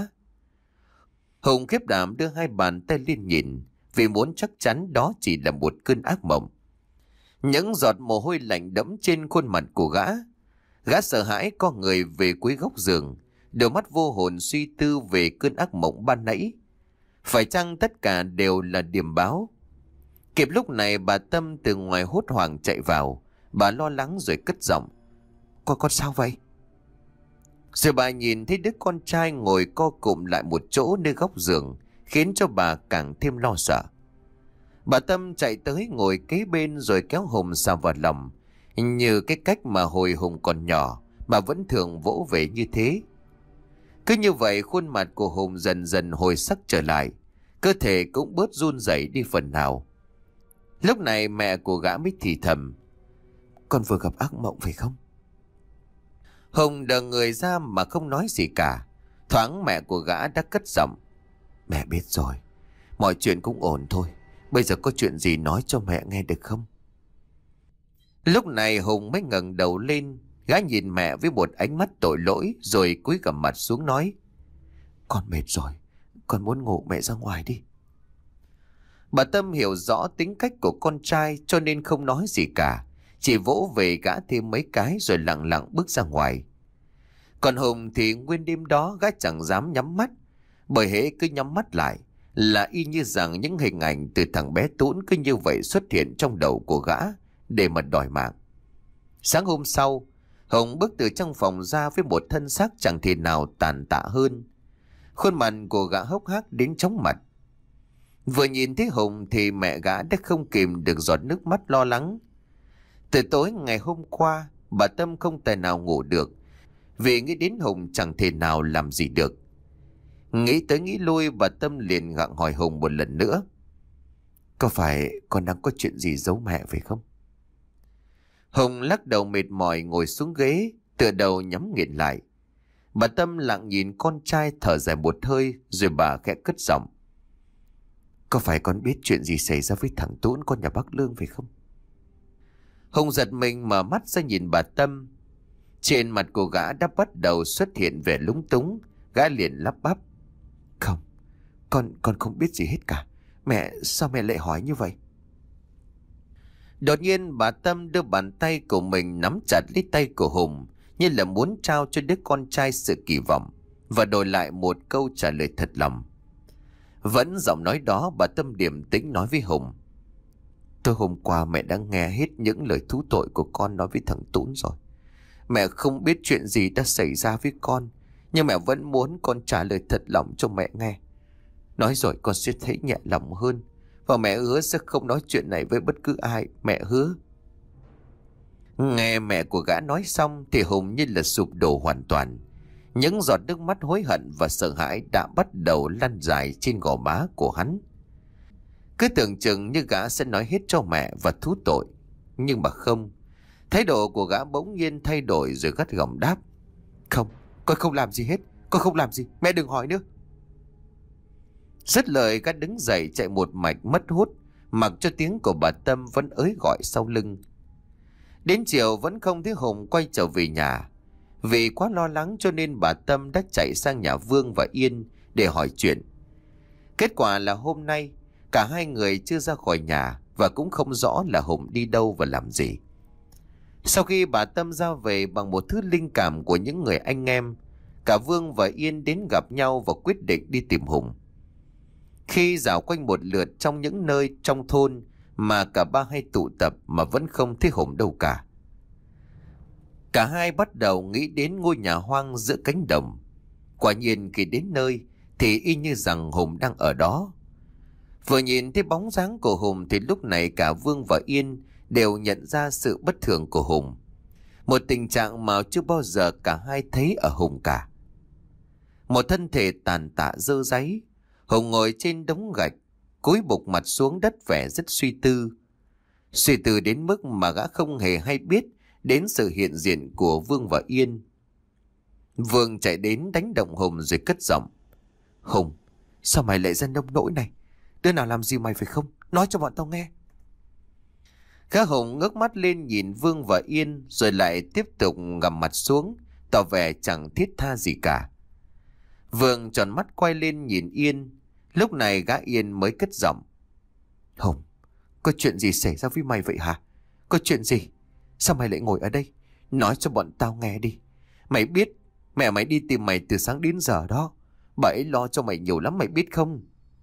Hùng khiếp đảm đưa hai bàn tay lên nhìn, vì muốn chắc chắn đó chỉ là một cơn ác mộng. Những giọt mồ hôi lạnh đẫm trên khuôn mặt của gã. Gã sợ hãi co người về cuối góc giường, đôi mắt vô hồn suy tư về cơn ác mộng ban nãy. Phải chăng tất cả đều là điềm báo? Kịp lúc này bà Tâm từ ngoài hốt hoảng chạy vào. Bà lo lắng rồi cất giọng. Con con sao vậy? Rồi bà nhìn thấy đứa con trai ngồi co cụm lại một chỗ nơi góc giường, khiến cho bà càng thêm lo sợ. Bà Tâm chạy tới ngồi kế bên rồi kéo Hùng sao vào lòng, như cái cách mà hồi Hùng còn nhỏ bà vẫn thường vỗ về như thế. Cứ như vậy khuôn mặt của Hùng dần dần hồi sắc trở lại, cơ thể cũng bớt run rẩy đi phần nào. Lúc này mẹ của gã mới thì thầm. Con vừa gặp ác mộng phải không? Hùng đờ người ra mà không nói gì cả. Thoáng mẹ của gã đã cất giọng. Mẹ biết rồi, mọi chuyện cũng ổn thôi. Bây giờ có chuyện gì nói cho mẹ nghe được không? Lúc này Hùng mới ngẩng đầu lên. Gã nhìn mẹ với một ánh mắt tội lỗi, rồi cúi gằm mặt xuống nói. Con mệt rồi, con muốn ngủ, mẹ ra ngoài đi. Bà Tâm hiểu rõ tính cách của con trai cho nên không nói gì cả, chỉ vỗ về gã thêm mấy cái rồi lặng lặng bước ra ngoài. Còn Hùng thì nguyên đêm đó gã chẳng dám nhắm mắt, bởi hễ cứ nhắm mắt lại là y như rằng những hình ảnh từ thằng bé Tún cứ như vậy xuất hiện trong đầu của gã để mà đòi mạng. Sáng hôm sau, Hùng bước từ trong phòng ra với một thân xác chẳng thể nào tàn tạ hơn. Khuôn mặt của gã hốc hác đến chóng mặt. Vừa nhìn thấy Hùng thì mẹ gã đã không kìm được giọt nước mắt lo lắng. Từ tối ngày hôm qua, bà Tâm không tài nào ngủ được, vì nghĩ đến Hùng chẳng thể nào làm gì được. Nghĩ tới nghĩ lui, bà Tâm liền gặng hỏi Hùng một lần nữa. Có phải con đang có chuyện gì giấu mẹ phải không? Hùng lắc đầu mệt mỏi ngồi xuống ghế, tựa đầu nhắm nghiền lại. Bà Tâm lặng nhìn con trai thở dài một hơi, rồi bà khẽ cất giọng. Có phải con biết chuyện gì xảy ra với thằng Tún con nhà bác Lương phải không? Hùng giật mình mở mắt ra nhìn bà Tâm. Trên mặt của gã đã bắt đầu xuất hiện vẻ lúng túng. Gã liền lắp bắp. Không, con con không biết gì hết cả. Mẹ, sao mẹ lại hỏi như vậy? Đột nhiên bà Tâm đưa bàn tay của mình nắm chặt lấy tay của Hùng, như là muốn trao cho đứa con trai sự kỳ vọng, và đổi lại một câu trả lời thật lòng. Vẫn giọng nói đó, bà Tâm điềm tĩnh nói với Hùng. Tối hôm qua mẹ đã nghe hết những lời thú tội của con nói với thằng Tún rồi. Mẹ không biết chuyện gì đã xảy ra với con, nhưng mẹ vẫn muốn con trả lời thật lòng cho mẹ nghe. Nói rồi con sẽ thấy nhẹ lòng hơn, và mẹ hứa sẽ không nói chuyện này với bất cứ ai, mẹ hứa. Nghe mẹ của gã nói xong thì Hùng như là sụp đổ hoàn toàn. Những giọt nước mắt hối hận và sợ hãi đã bắt đầu lăn dài trên gò má của hắn. Cứ tưởng chừng như gã sẽ nói hết cho mẹ và thú tội, nhưng mà không. Thái độ của gã bỗng nhiên thay đổi rồi gắt gỏng đáp. Không, con không làm gì hết, con không làm gì, mẹ đừng hỏi nữa. Dứt lời gã đứng dậy chạy một mạch mất hút, mặc cho tiếng của bà Tâm vẫn ới gọi sau lưng. Đến chiều vẫn không thấy Hùng quay trở về nhà. Vì quá lo lắng cho nên bà Tâm đã chạy sang nhà Vương và Yên để hỏi chuyện. Kết quả là hôm nay Cả hai người chưa ra khỏi nhà và cũng không rõ là Hùng đi đâu và làm gì. Sau khi bà Tâm ra về bằng một thứ linh cảm của những người anh em, cả Vương và Yên đến gặp nhau và quyết định đi tìm Hùng. Khi dạo quanh một lượt trong những nơi trong thôn mà cả ba hay tụ tập mà vẫn không thấy Hùng đâu cả. Cả hai bắt đầu nghĩ đến ngôi nhà hoang giữa cánh đồng. Quả nhiên khi đến nơi thì y như rằng Hùng đang ở đó. Vừa nhìn thấy bóng dáng của Hùng thì lúc này cả Vương và Yên đều nhận ra sự bất thường của Hùng. Một tình trạng mà chưa bao giờ cả hai thấy ở Hùng cả. Một thân thể tàn tạ dơ dáy, Hùng ngồi trên đống gạch, cúi bục mặt xuống đất vẻ rất suy tư. Suy tư đến mức mà gã không hề hay biết đến sự hiện diện của Vương và Yên. Vương chạy đến đánh động Hùng rồi cất giọng. Hùng, sao mày lại ra nông nỗi này? Đứa nào làm gì mày phải không? Nói cho bọn tao nghe. Gã Hùng ngước mắt lên nhìn Vương và Yên rồi lại tiếp tục gằm mặt xuống, tỏ vẻ chẳng thiết tha gì cả. Vương tròn mắt quay lên nhìn Yên. Lúc này gã Yên mới cất giọng. Hùng, có chuyện gì xảy ra với mày vậy hả? Có chuyện gì? Sao mày lại ngồi ở đây? Nói cho bọn tao nghe đi. Mày biết mẹ mày đi tìm mày từ sáng đến giờ đó. Bà ấy lo cho mày nhiều lắm mày biết không?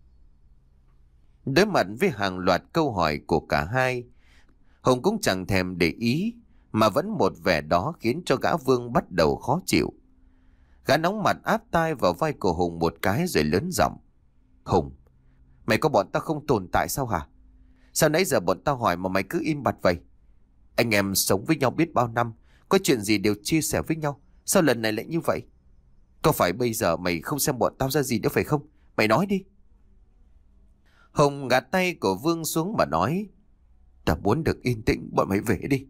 Đối mặt với hàng loạt câu hỏi của cả hai, Hùng cũng chẳng thèm để ý, mà vẫn một vẻ đó khiến cho gã Vương bắt đầu khó chịu. Gã nóng mặt áp tai vào vai của Hùng một cái rồi lớn giọng. Hùng, mày có bọn tao không tồn tại sao hả? Sao nãy giờ bọn tao hỏi mà mày cứ im bặt vậy? Anh em sống với nhau biết bao năm, có chuyện gì đều chia sẻ với nhau. Sao lần này lại như vậy? Có phải bây giờ mày không xem bọn tao ra gì nữa phải không? Mày nói đi. Hùng gạt tay của Vương xuống mà nói. Tao muốn được yên tĩnh, bọn mày về đi.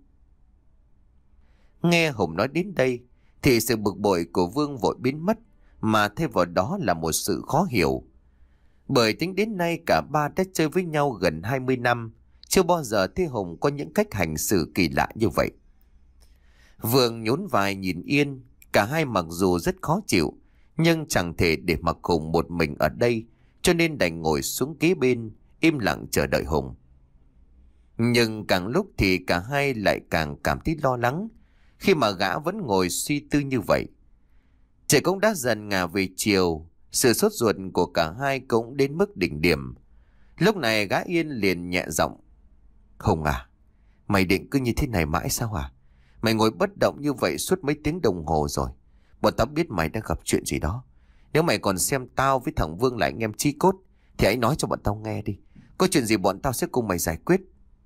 Nghe Hùng nói đến đây thì sự bực bội của Vương vội biến mất, mà thay vào đó là một sự khó hiểu. Bởi tính đến nay cả ba đã chơi với nhau gần hai mươi năm, chưa bao giờ thấy Hùng có những cách hành xử kỳ lạ như vậy. Vương nhún vai nhìn Yên, cả hai mặc dù rất khó chịu, nhưng chẳng thể để mặc Hùng một mình ở đây, cho nên đành ngồi xuống kế bên, im lặng chờ đợi Hùng. Nhưng càng lúc thì cả hai lại càng cảm thấy lo lắng, khi mà gã vẫn ngồi suy tư như vậy. Trời cũng đã dần ngả về chiều, sự sốt ruột của cả hai cũng đến mức đỉnh điểm. Lúc này gã Yên liền nhẹ giọng. Hùng à, mày định cứ như thế này mãi sao à? Mày ngồi bất động như vậy suốt mấy tiếng đồng hồ rồi. Bọn tao biết mày đang gặp chuyện gì đó. Nếu mày còn xem tao với thằng Vương là anh em chí cốt thì hãy nói cho bọn tao nghe đi. Có chuyện gì bọn tao sẽ cùng mày giải quyết.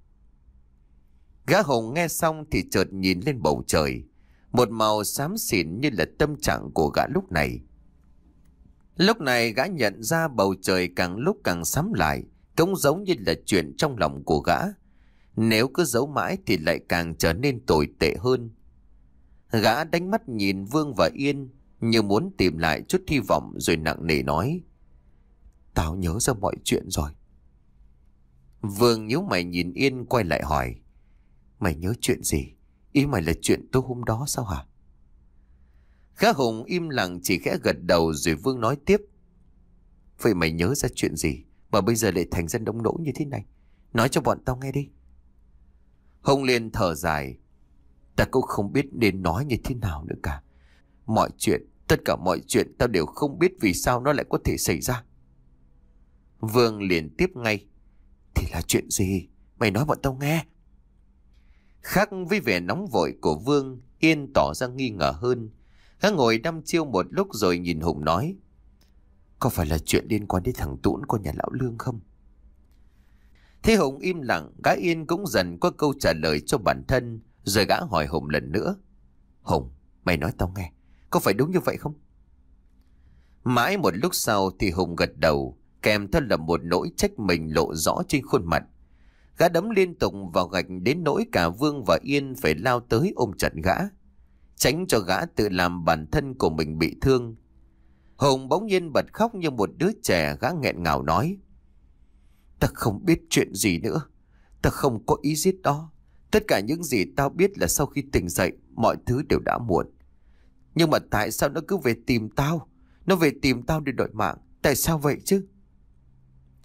Gã Hùng nghe xong thì chợt nhìn lên bầu trời, một màu xám xỉn như là tâm trạng của gã lúc này. Lúc này gã nhận ra bầu trời càng lúc càng xám lại, cũng giống như là chuyện trong lòng của gã. Nếu cứ giấu mãi thì lại càng trở nên tồi tệ hơn. Gã đánh mắt nhìn Vương và Yên như muốn tìm lại chút hy vọng rồi nặng nề nói. Tao nhớ ra mọi chuyện rồi. Vương nhíu mày nhìn Yên quay lại hỏi. Mày nhớ chuyện gì? Ý mày là chuyện tối hôm đó sao hả? Gã Hùng im lặng chỉ khẽ gật đầu rồi Vương nói tiếp. Vậy mày nhớ ra chuyện gì mà bây giờ lại thành ra nông nỗi như thế này? Nói cho bọn tao nghe đi. Hùng liền thở dài. Ta cũng không biết nên nói như thế nào nữa cả. Mọi chuyện, tất cả mọi chuyện tao đều không biết vì sao nó lại có thể xảy ra. Vương liền tiếp ngay. Thì là chuyện gì? Mày nói bọn tao nghe. Khác với vẻ nóng vội của Vương, Yên tỏ ra nghi ngờ hơn. Gã ngồi đăm chiêu một lúc rồi nhìn Hùng nói. Có phải là chuyện liên quan đến thằng Tũn của nhà lão Lương không? Thế Hùng im lặng, gã Yên cũng dần có câu trả lời cho bản thân. Rồi gã hỏi Hùng lần nữa. Hùng, mày nói tao nghe, có phải đúng như vậy không? Mãi một lúc sau thì Hùng gật đầu, kèm theo là một nỗi trách mình lộ rõ trên khuôn mặt. Gã đấm liên tục vào gạch đến nỗi cả Vương và Yên phải lao tới ôm chặt gã, tránh cho gã tự làm bản thân của mình bị thương. Hùng bỗng nhiên bật khóc như một đứa trẻ, gã nghẹn ngào nói. Ta không biết chuyện gì nữa, ta không có ý giết đó. Tất cả những gì tao biết là sau khi tỉnh dậy, mọi thứ đều đã muộn. Nhưng mà tại sao nó cứ về tìm tao? Nó về tìm tao để đòi mạng. Tại sao vậy chứ?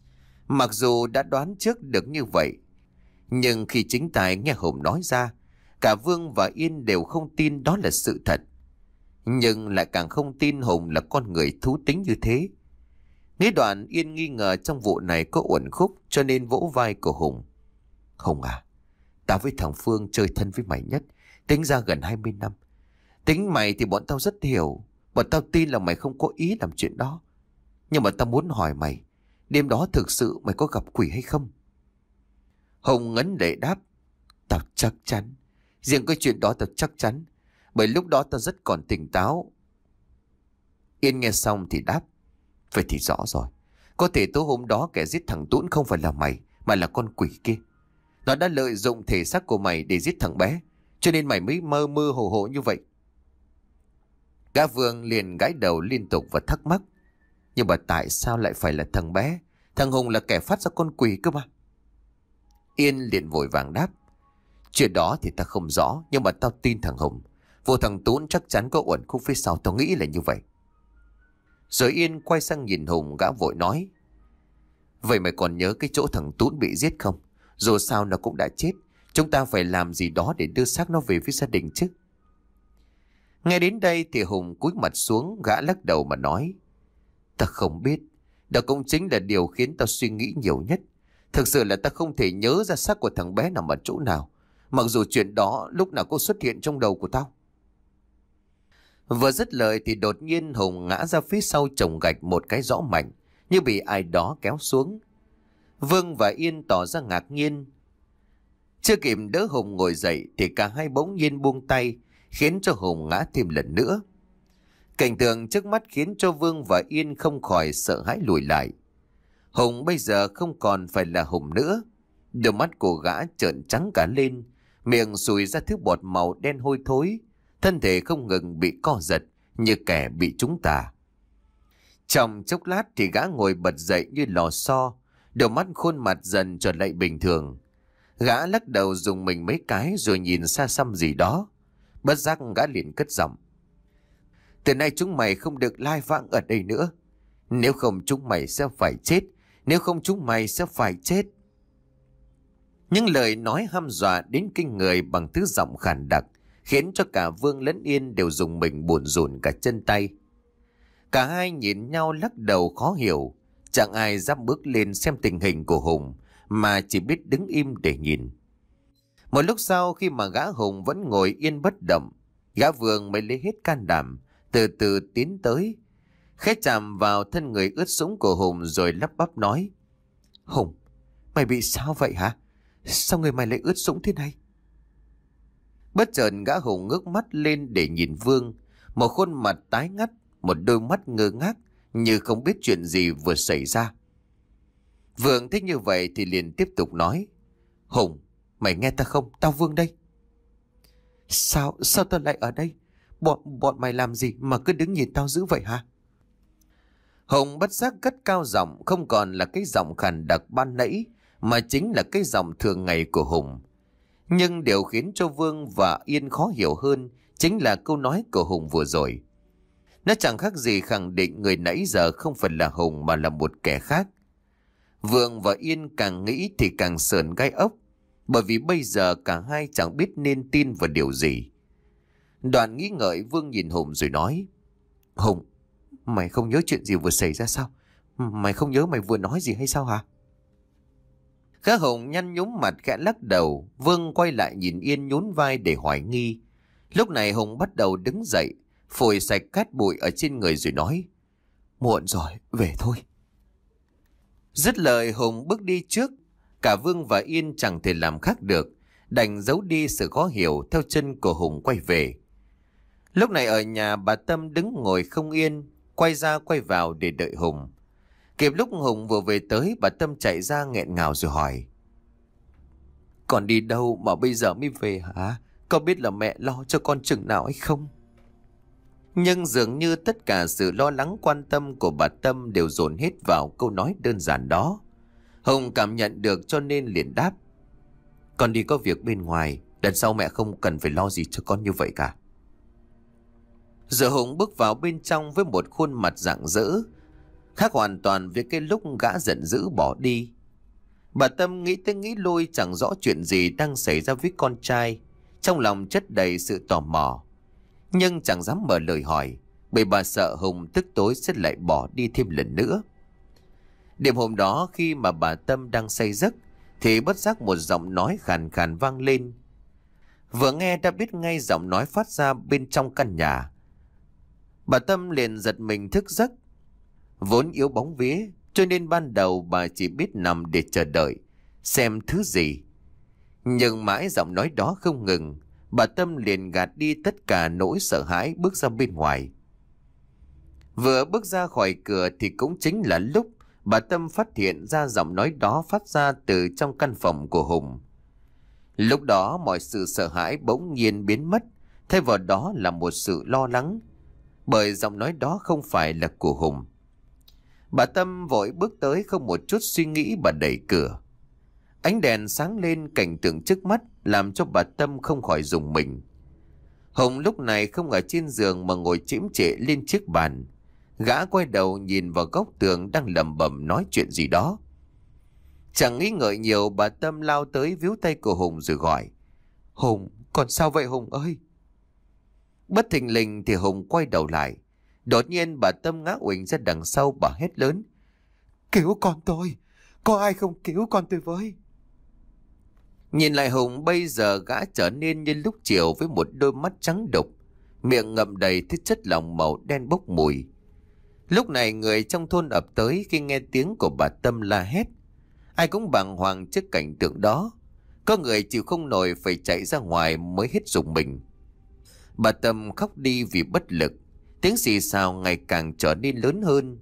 Mặc dù đã đoán trước được như vậy, nhưng khi chính Tài nghe Hùng nói ra, cả Vương và Yên đều không tin đó là sự thật. Nhưng lại càng không tin Hùng là con người thú tính như thế. Nghĩ đoạn, Yên nghi ngờ trong vụ này có uẩn khúc, cho nên vỗ vai của Hùng. Hùng à, tao với thằng Phương chơi thân với mày nhất, tính ra gần hai mươi năm. Tính mày thì bọn tao rất hiểu, bọn tao tin là mày không có ý làm chuyện đó. Nhưng mà tao muốn hỏi mày, đêm đó thực sự mày có gặp quỷ hay không? Hùng ngấn lệ đáp. Tao chắc chắn. Riêng cái chuyện đó tao chắc chắn. Bởi lúc đó tao rất còn tỉnh táo. Yên nghe xong thì đáp. Vậy thì rõ rồi. Có thể tối hôm đó kẻ giết thằng Tún không phải là mày, mà là con quỷ kia. Nó đã lợi dụng thể xác của mày để giết thằng bé, cho nên mày mới mơ mơ hồ hồ như vậy. Gã Vương liền gãi đầu liên tục và thắc mắc. Nhưng mà tại sao lại phải là thằng bé? Thằng Hùng là kẻ phát ra con quỷ cơ mà. Yên liền vội vàng đáp. Chuyện đó thì ta không rõ, nhưng mà tao tin thằng Hùng. Vô thằng Tún chắc chắn có uẩn khúc phía sau, tao nghĩ là như vậy. Rồi Yên quay sang nhìn Hùng, gã vội nói. Vậy mày còn nhớ cái chỗ thằng Tún bị giết không? Dù sao nó cũng đã chết. Chúng ta phải làm gì đó để đưa xác nó về với gia đình chứ. Nghe đến đây thì Hùng cúi mặt xuống, gã lắc đầu mà nói. Ta không biết. Đó cũng chính là điều khiến tao suy nghĩ nhiều nhất. Thực sự là ta không thể nhớ ra xác của thằng bé nằm ở chỗ nào. Mặc dù chuyện đó lúc nào cũng xuất hiện trong đầu của tao. Vừa dứt lời thì đột nhiên Hùng ngã ra phía sau chồng gạch một cái rõ mạnh, như bị ai đó kéo xuống. Vương và Yên tỏ ra ngạc nhiên. Chưa kịp đỡ Hùng ngồi dậy thì cả hai bỗng nhiên buông tay, khiến cho Hùng ngã thêm lần nữa. Cảnh tượng trước mắt khiến cho Vương và Yên không khỏi sợ hãi lùi lại. Hùng bây giờ không còn phải là Hùng nữa. Đôi mắt của gã trợn trắng cả lên, miệng sùi ra thứ bọt màu đen hôi thối, thân thể không ngừng bị co giật như kẻ bị trúng tà. Trong chốc lát thì gã ngồi bật dậy như lò xo, đôi mắt khuôn mặt dần trở lại bình thường. Gã lắc đầu dùng mình mấy cái rồi nhìn xa xăm gì đó. Bất giác gã liền cất giọng. Từ nay chúng mày không được lai vãng ở đây nữa. Nếu không chúng mày sẽ phải chết. Nếu không chúng mày sẽ phải chết. Những lời nói hăm dọa đến kinh người bằng thứ giọng khàn đặc, khiến cho cả Vương lẫn Yên đều dùng mình buồn rùn cả chân tay. Cả hai nhìn nhau lắc đầu khó hiểu. Chẳng ai dám bước lên xem tình hình của Hùng, mà chỉ biết đứng im để nhìn. Một lúc sau, khi mà gã Hùng vẫn ngồi yên bất động, gã Vương mới lấy hết can đảm, từ từ tiến tới, khẽ chạm vào thân người ướt sũng của Hùng rồi lắp bắp nói. Hùng, mày bị sao vậy hả? Sao người mày lại ướt sũng thế này? Bất chợt gã Hùng ngước mắt lên để nhìn Vương, một khuôn mặt tái ngắt, một đôi mắt ngơ ngác, như không biết chuyện gì vừa xảy ra. Vương thích như vậy thì liền tiếp tục nói. Hùng, mày nghe ta không? Tao Vương đây. Sao, sao tao lại ở đây? Bọn, bọn mày làm gì mà cứ đứng nhìn tao dữ vậy hả? Hùng bất giác cất cao giọng, không còn là cái giọng khàn đặc ban nãy, mà chính là cái giọng thường ngày của Hùng. Nhưng điều khiến cho Vương và Yên khó hiểu hơn chính là câu nói của Hùng vừa rồi. Nó chẳng khác gì khẳng định người nãy giờ không phải là Hùng mà là một kẻ khác. Vương và Yên càng nghĩ thì càng sờn gai ốc, bởi vì bây giờ cả hai chẳng biết nên tin vào điều gì. Đoạn nghĩ ngợi, Vương nhìn Hùng rồi nói. Hùng, mày không nhớ chuyện gì vừa xảy ra sao? Mày không nhớ mày vừa nói gì hay sao hả? Khá Hùng nhăn nhúm mặt khẽ lắc đầu. Vương quay lại nhìn Yên nhún vai để hoài nghi. Lúc này Hùng bắt đầu đứng dậy, phủi sạch cát bụi ở trên người rồi nói. Muộn rồi, về thôi. Dứt lời Hùng bước đi trước. Cả Vương và Yên chẳng thể làm khác được, đành giấu đi sự khó hiểu theo chân của Hùng quay về. Lúc này ở nhà, bà Tâm đứng ngồi không yên, quay ra quay vào để đợi Hùng. Kịp lúc Hùng vừa về tới, bà Tâm chạy ra nghẹn ngào rồi hỏi. Con đi đâu mà bây giờ mới về hả? Con biết là mẹ lo cho con chừng nào hay không? Nhưng dường như tất cả sự lo lắng quan tâm của bà Tâm đều dồn hết vào câu nói đơn giản đó. Hùng cảm nhận được cho nên liền đáp. Con đi có việc bên ngoài, lần sau mẹ không cần phải lo gì cho con như vậy cả. Giờ Hùng bước vào bên trong với một khuôn mặt rạng rỡ, khác hoàn toàn với cái lúc gã giận dữ bỏ đi. Bà Tâm nghĩ tới nghĩ lui chẳng rõ chuyện gì đang xảy ra với con trai. Trong lòng chất đầy sự tò mò. Nhưng chẳng dám mở lời hỏi, bởi bà sợ Hùng tức tối sẽ lại bỏ đi thêm lần nữa. Đêm hôm đó khi mà bà Tâm đang say giấc, thì bất giác một giọng nói khàn khàn vang lên. Vừa nghe đã biết ngay giọng nói phát ra bên trong căn nhà. Bà Tâm liền giật mình thức giấc. Vốn yếu bóng vía, cho nên ban đầu bà chỉ biết nằm để chờ đợi, xem thứ gì. Nhưng mãi giọng nói đó không ngừng, bà Tâm liền gạt đi tất cả nỗi sợ hãi bước ra bên ngoài. Vừa bước ra khỏi cửa thì cũng chính là lúc bà Tâm phát hiện ra giọng nói đó phát ra từ trong căn phòng của Hùng. Lúc đó mọi sự sợ hãi bỗng nhiên biến mất, thay vào đó là một sự lo lắng, bởi giọng nói đó không phải là của Hùng. Bà Tâm vội bước tới, không một chút suy nghĩ bà đẩy cửa. Ánh đèn sáng lên, cảnh tượng trước mắt làm cho bà Tâm không khỏi rùng mình. Hùng lúc này không ở trên giường mà ngồi chễm chệ lên chiếc bàn. Gã quay đầu nhìn vào góc tường đang lẩm bẩm nói chuyện gì đó. Chẳng nghĩ ngợi nhiều, bà Tâm lao tới víu tay của Hùng rồi gọi: Hùng, còn sao vậy Hùng ơi? Bất thình lình thì Hùng quay đầu lại. Đột nhiên bà Tâm ngã uỳnh ra đằng sau, bà hét lớn: Cứu con tôi! Có ai không cứu con tôi với? Nhìn lại Hùng bây giờ gã trở nên như lúc chiều, với một đôi mắt trắng đục, miệng ngậm đầy thứ chất lỏng màu đen bốc mùi. Lúc này người trong thôn ập tới khi nghe tiếng của bà Tâm la hét. Ai cũng bàng hoàng trước cảnh tượng đó. Có người chịu không nổi phải chạy ra ngoài mới hết rùng mình. Bà Tâm khóc đi vì bất lực. Tiếng xì xào ngày càng trở nên lớn hơn.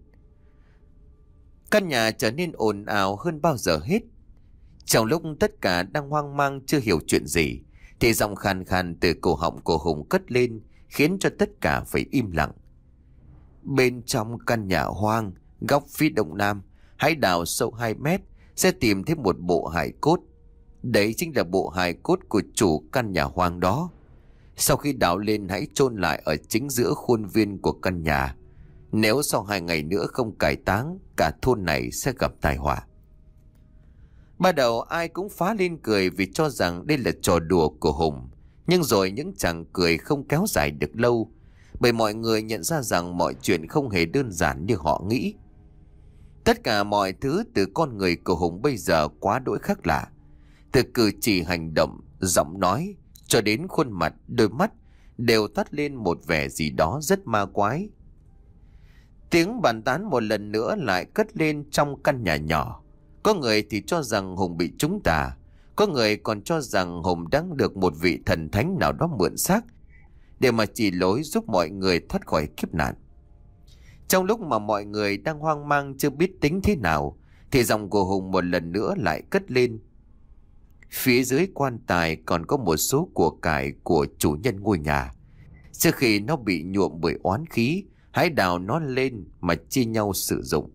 Căn nhà trở nên ồn ào hơn bao giờ hết. Trong lúc tất cả đang hoang mang chưa hiểu chuyện gì, thì giọng khàn khàn từ cổ họng của Hùng cất lên, khiến cho tất cả phải im lặng. Bên trong căn nhà hoang, góc phía đông nam, hãy đào sâu hai mét, sẽ tìm thấy một bộ hài cốt. Đấy chính là bộ hài cốt của chủ căn nhà hoang đó. Sau khi đào lên hãy chôn lại ở chính giữa khuôn viên của căn nhà. Nếu sau hai ngày nữa không cải táng, cả thôn này sẽ gặp tai họa. Ban đầu ai cũng phá lên cười vì cho rằng đây là trò đùa của Hùng. Nhưng rồi những chàng cười không kéo dài được lâu, bởi mọi người nhận ra rằng mọi chuyện không hề đơn giản như họ nghĩ. Tất cả mọi thứ từ con người của Hùng bây giờ quá đỗi khác lạ. Từ cử chỉ hành động, giọng nói, cho đến khuôn mặt, đôi mắt đều toát lên một vẻ gì đó rất ma quái. Tiếng bàn tán một lần nữa lại cất lên trong căn nhà nhỏ. Có người thì cho rằng Hùng bị trúng tà, có người còn cho rằng Hùng đang được một vị thần thánh nào đó mượn xác để mà chỉ lối giúp mọi người thoát khỏi kiếp nạn. Trong lúc mà mọi người đang hoang mang chưa biết tính thế nào, thì giọng của Hùng một lần nữa lại cất lên. Phía dưới quan tài còn có một số của cải của chủ nhân ngôi nhà. Trước khi nó bị nhuộm bởi oán khí, hãy đào nó lên mà chia nhau sử dụng.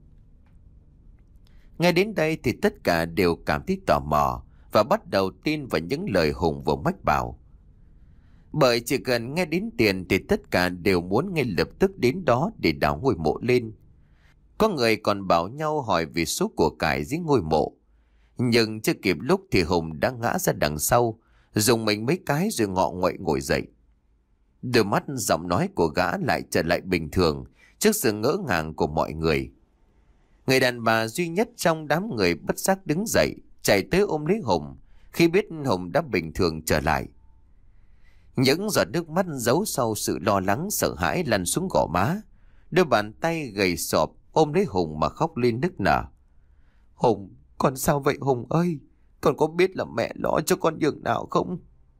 Nghe đến đây thì tất cả đều cảm thấy tò mò và bắt đầu tin vào những lời Hùng vừa mách bảo. Bởi chỉ cần nghe đến tiền thì tất cả đều muốn ngay lập tức đến đó để đào ngôi mộ lên. Có người còn bảo nhau hỏi về số của cải dưới ngôi mộ. Nhưng chưa kịp lúc thì Hùng đã ngã ra đằng sau, dùng mình mấy cái rồi ngọ nguậy ngồi dậy. Đôi mắt giọng nói của gã lại trở lại bình thường trước sự ngỡ ngàng của mọi người. Người đàn bà duy nhất trong đám người bất giác đứng dậy, chạy tới ôm lấy Hùng khi biết Hùng đã bình thường trở lại. Những giọt nước mắt giấu sau sự lo lắng sợ hãi lăn xuống gò má. Đôi bàn tay gầy sọp ôm lấy Hùng mà khóc lên nức nở. Hùng, con sao vậy Hùng ơi? Con có biết là mẹ lo cho con nhường nào không?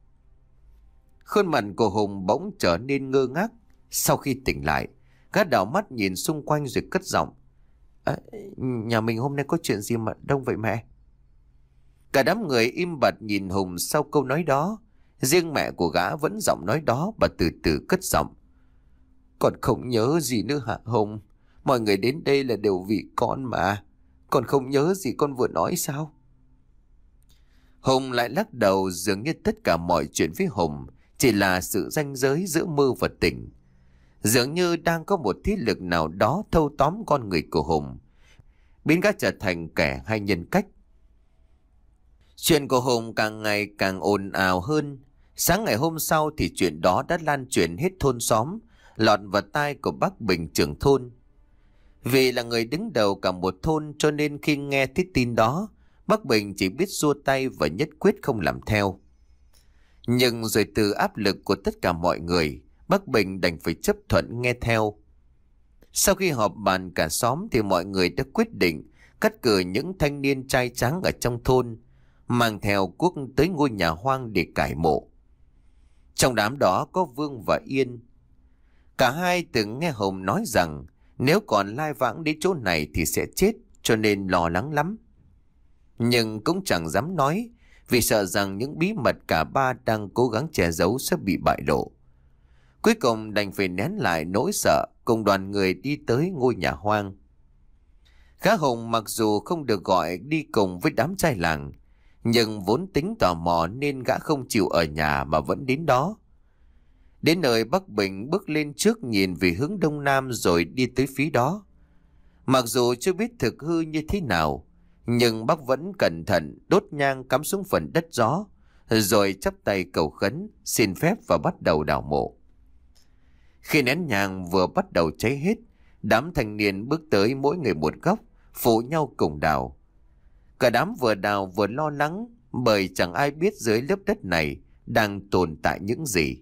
Khuôn mặt của Hùng bỗng trở nên ngơ ngác. Sau khi tỉnh lại, gã đảo mắt nhìn xung quanh rồi cất giọng. À, nhà mình hôm nay có chuyện gì mà đông vậy mẹ? Cả đám người im bặt nhìn Hùng sau câu nói đó. Riêng mẹ của gã vẫn giọng nói đó, bà từ từ cất giọng. Con không nhớ gì nữa hả Hùng? Mọi người đến đây là đều vì con mà. Con không nhớ gì con vừa nói sao? Hùng lại lắc đầu, dường như tất cả mọi chuyện với Hùng chỉ là sự ranh giới giữa mơ và tỉnh. Dường như đang có một thế lực nào đó thâu tóm con người của Hùng, biến gã trở thành kẻ hay nhân cách. Chuyện của Hùng càng ngày càng ồn ào hơn. Sáng ngày hôm sau thì chuyện đó đã lan truyền hết thôn xóm, lọt vào tai của bác Bình trưởng thôn. Vì là người đứng đầu cả một thôn cho nên khi nghe thấy tin đó, bác Bình chỉ biết xua tay và nhất quyết không làm theo. Nhưng rồi từ áp lực của tất cả mọi người, bác Bình đành phải chấp thuận nghe theo. Sau khi họp bàn cả xóm thì mọi người đã quyết định cắt cử những thanh niên trai tráng ở trong thôn, mang theo cuốc tới ngôi nhà hoang để cải mộ. Trong đám đó có Vương và Yên. Cả hai từng nghe Hồng nói rằng nếu còn lai vãng đến chỗ này thì sẽ chết, cho nên lo lắng lắm. Nhưng cũng chẳng dám nói, vì sợ rằng những bí mật cả ba đang cố gắng che giấu sẽ bị bại lộ. Cuối cùng đành phải nén lại nỗi sợ, cùng đoàn người đi tới ngôi nhà hoang. Gã Hùng mặc dù không được gọi đi cùng với đám trai làng, nhưng vốn tính tò mò nên gã không chịu ở nhà mà vẫn đến đó. Đến nơi bác Bình bước lên trước nhìn về hướng đông nam rồi đi tới phía đó. Mặc dù chưa biết thực hư như thế nào, nhưng bác vẫn cẩn thận đốt nhang cắm xuống phần đất gió, rồi chắp tay cầu khấn, xin phép và bắt đầu đào mộ. Khi nén nhang vừa bắt đầu cháy hết, đám thanh niên bước tới mỗi người một góc, phụ nhau cùng đào. Cả đám vừa đào vừa lo lắng, bởi chẳng ai biết dưới lớp đất này đang tồn tại những gì.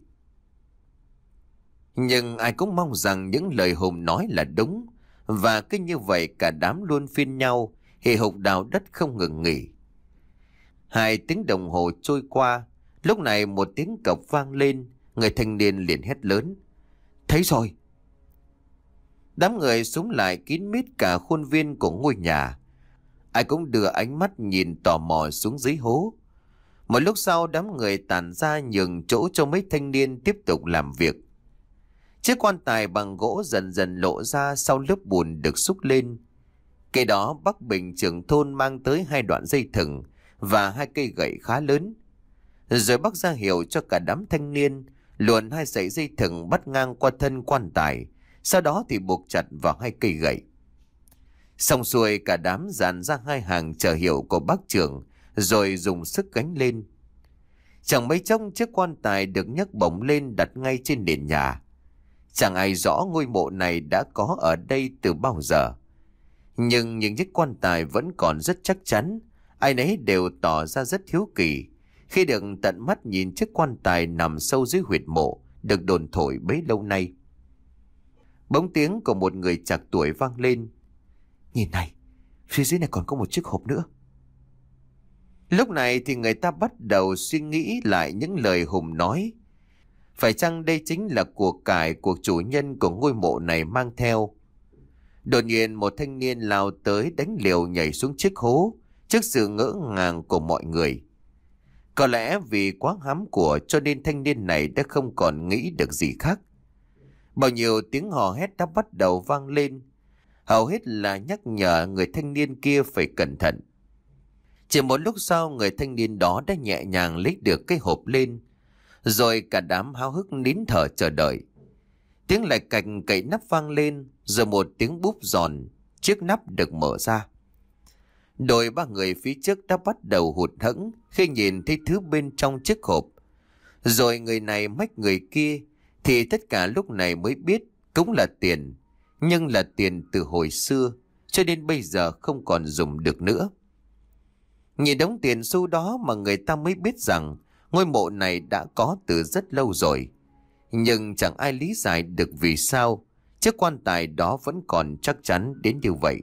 Nhưng ai cũng mong rằng những lời Hùng nói là đúng, và cứ như vậy cả đám luôn phiên nhau hì hục đào đất không ngừng nghỉ. Hai tiếng đồng hồ trôi qua, lúc này một tiếng cộc vang lên, người thanh niên liền hét lớn: "Thấy rồi!" Đám người xúm lại kín mít cả khuôn viên của ngôi nhà. Ai cũng đưa ánh mắt nhìn tò mò xuống dưới hố. Một lúc sau đám người tản ra nhường chỗ cho mấy thanh niên tiếp tục làm việc. Chiếc quan tài bằng gỗ dần dần lộ ra sau lớp bùn được xúc lên. Cái đó bác Bình trưởng thôn mang tới hai đoạn dây thừng và hai cây gậy khá lớn. Rồi bác ra hiệu cho cả đám thanh niên luồn hai sợi dây thừng bắt ngang qua thân quan tài, sau đó thì buộc chặt vào hai cây gậy. Xong xuôi cả đám dàn ra hai hàng chờ hiệu của bác trưởng, rồi dùng sức gánh lên. Chẳng mấy chốc chiếc quan tài được nhấc bổng lên đặt ngay trên nền nhà. Chẳng ai rõ ngôi mộ này đã có ở đây từ bao giờ. Nhưng những chiếc quan tài vẫn còn rất chắc chắn. Ai nấy đều tỏ ra rất hiếu kỳ khi được tận mắt nhìn chiếc quan tài nằm sâu dưới huyệt mộ được đồn thổi bấy lâu nay. Bỗng tiếng của một người trạc tuổi vang lên: "Nhìn này, phía dưới này còn có một chiếc hộp nữa." Lúc này thì người ta bắt đầu suy nghĩ lại những lời Hùng nói. Phải chăng đây chính là của cải của chủ nhân của ngôi mộ này mang theo? Đột nhiên một thanh niên lao tới đánh liều nhảy xuống chiếc hố trước sự ngỡ ngàng của mọi người. Có lẽ vì quá hám của cho nên thanh niên này đã không còn nghĩ được gì khác. Bao nhiêu tiếng hò hét đã bắt đầu vang lên, hầu hết là nhắc nhở người thanh niên kia phải cẩn thận. Chỉ một lúc sau người thanh niên đó đã nhẹ nhàng lấy được cái hộp lên, rồi cả đám háo hức nín thở chờ đợi. Tiếng lạch cạch cậy nắp vang lên, rồi một tiếng búp giòn, chiếc nắp được mở ra. Đội ba người phía trước đã bắt đầu hụt hẫng khi nhìn thấy thứ bên trong chiếc hộp. Rồi người này mách người kia, thì tất cả lúc này mới biết cũng là tiền, nhưng là tiền từ hồi xưa, cho nên bây giờ không còn dùng được nữa. Nhìn đống tiền xu đó mà người ta mới biết rằng ngôi mộ này đã có từ rất lâu rồi. Nhưng chẳng ai lý giải được vì sao chiếc quan tài đó vẫn còn chắc chắn đến như vậy.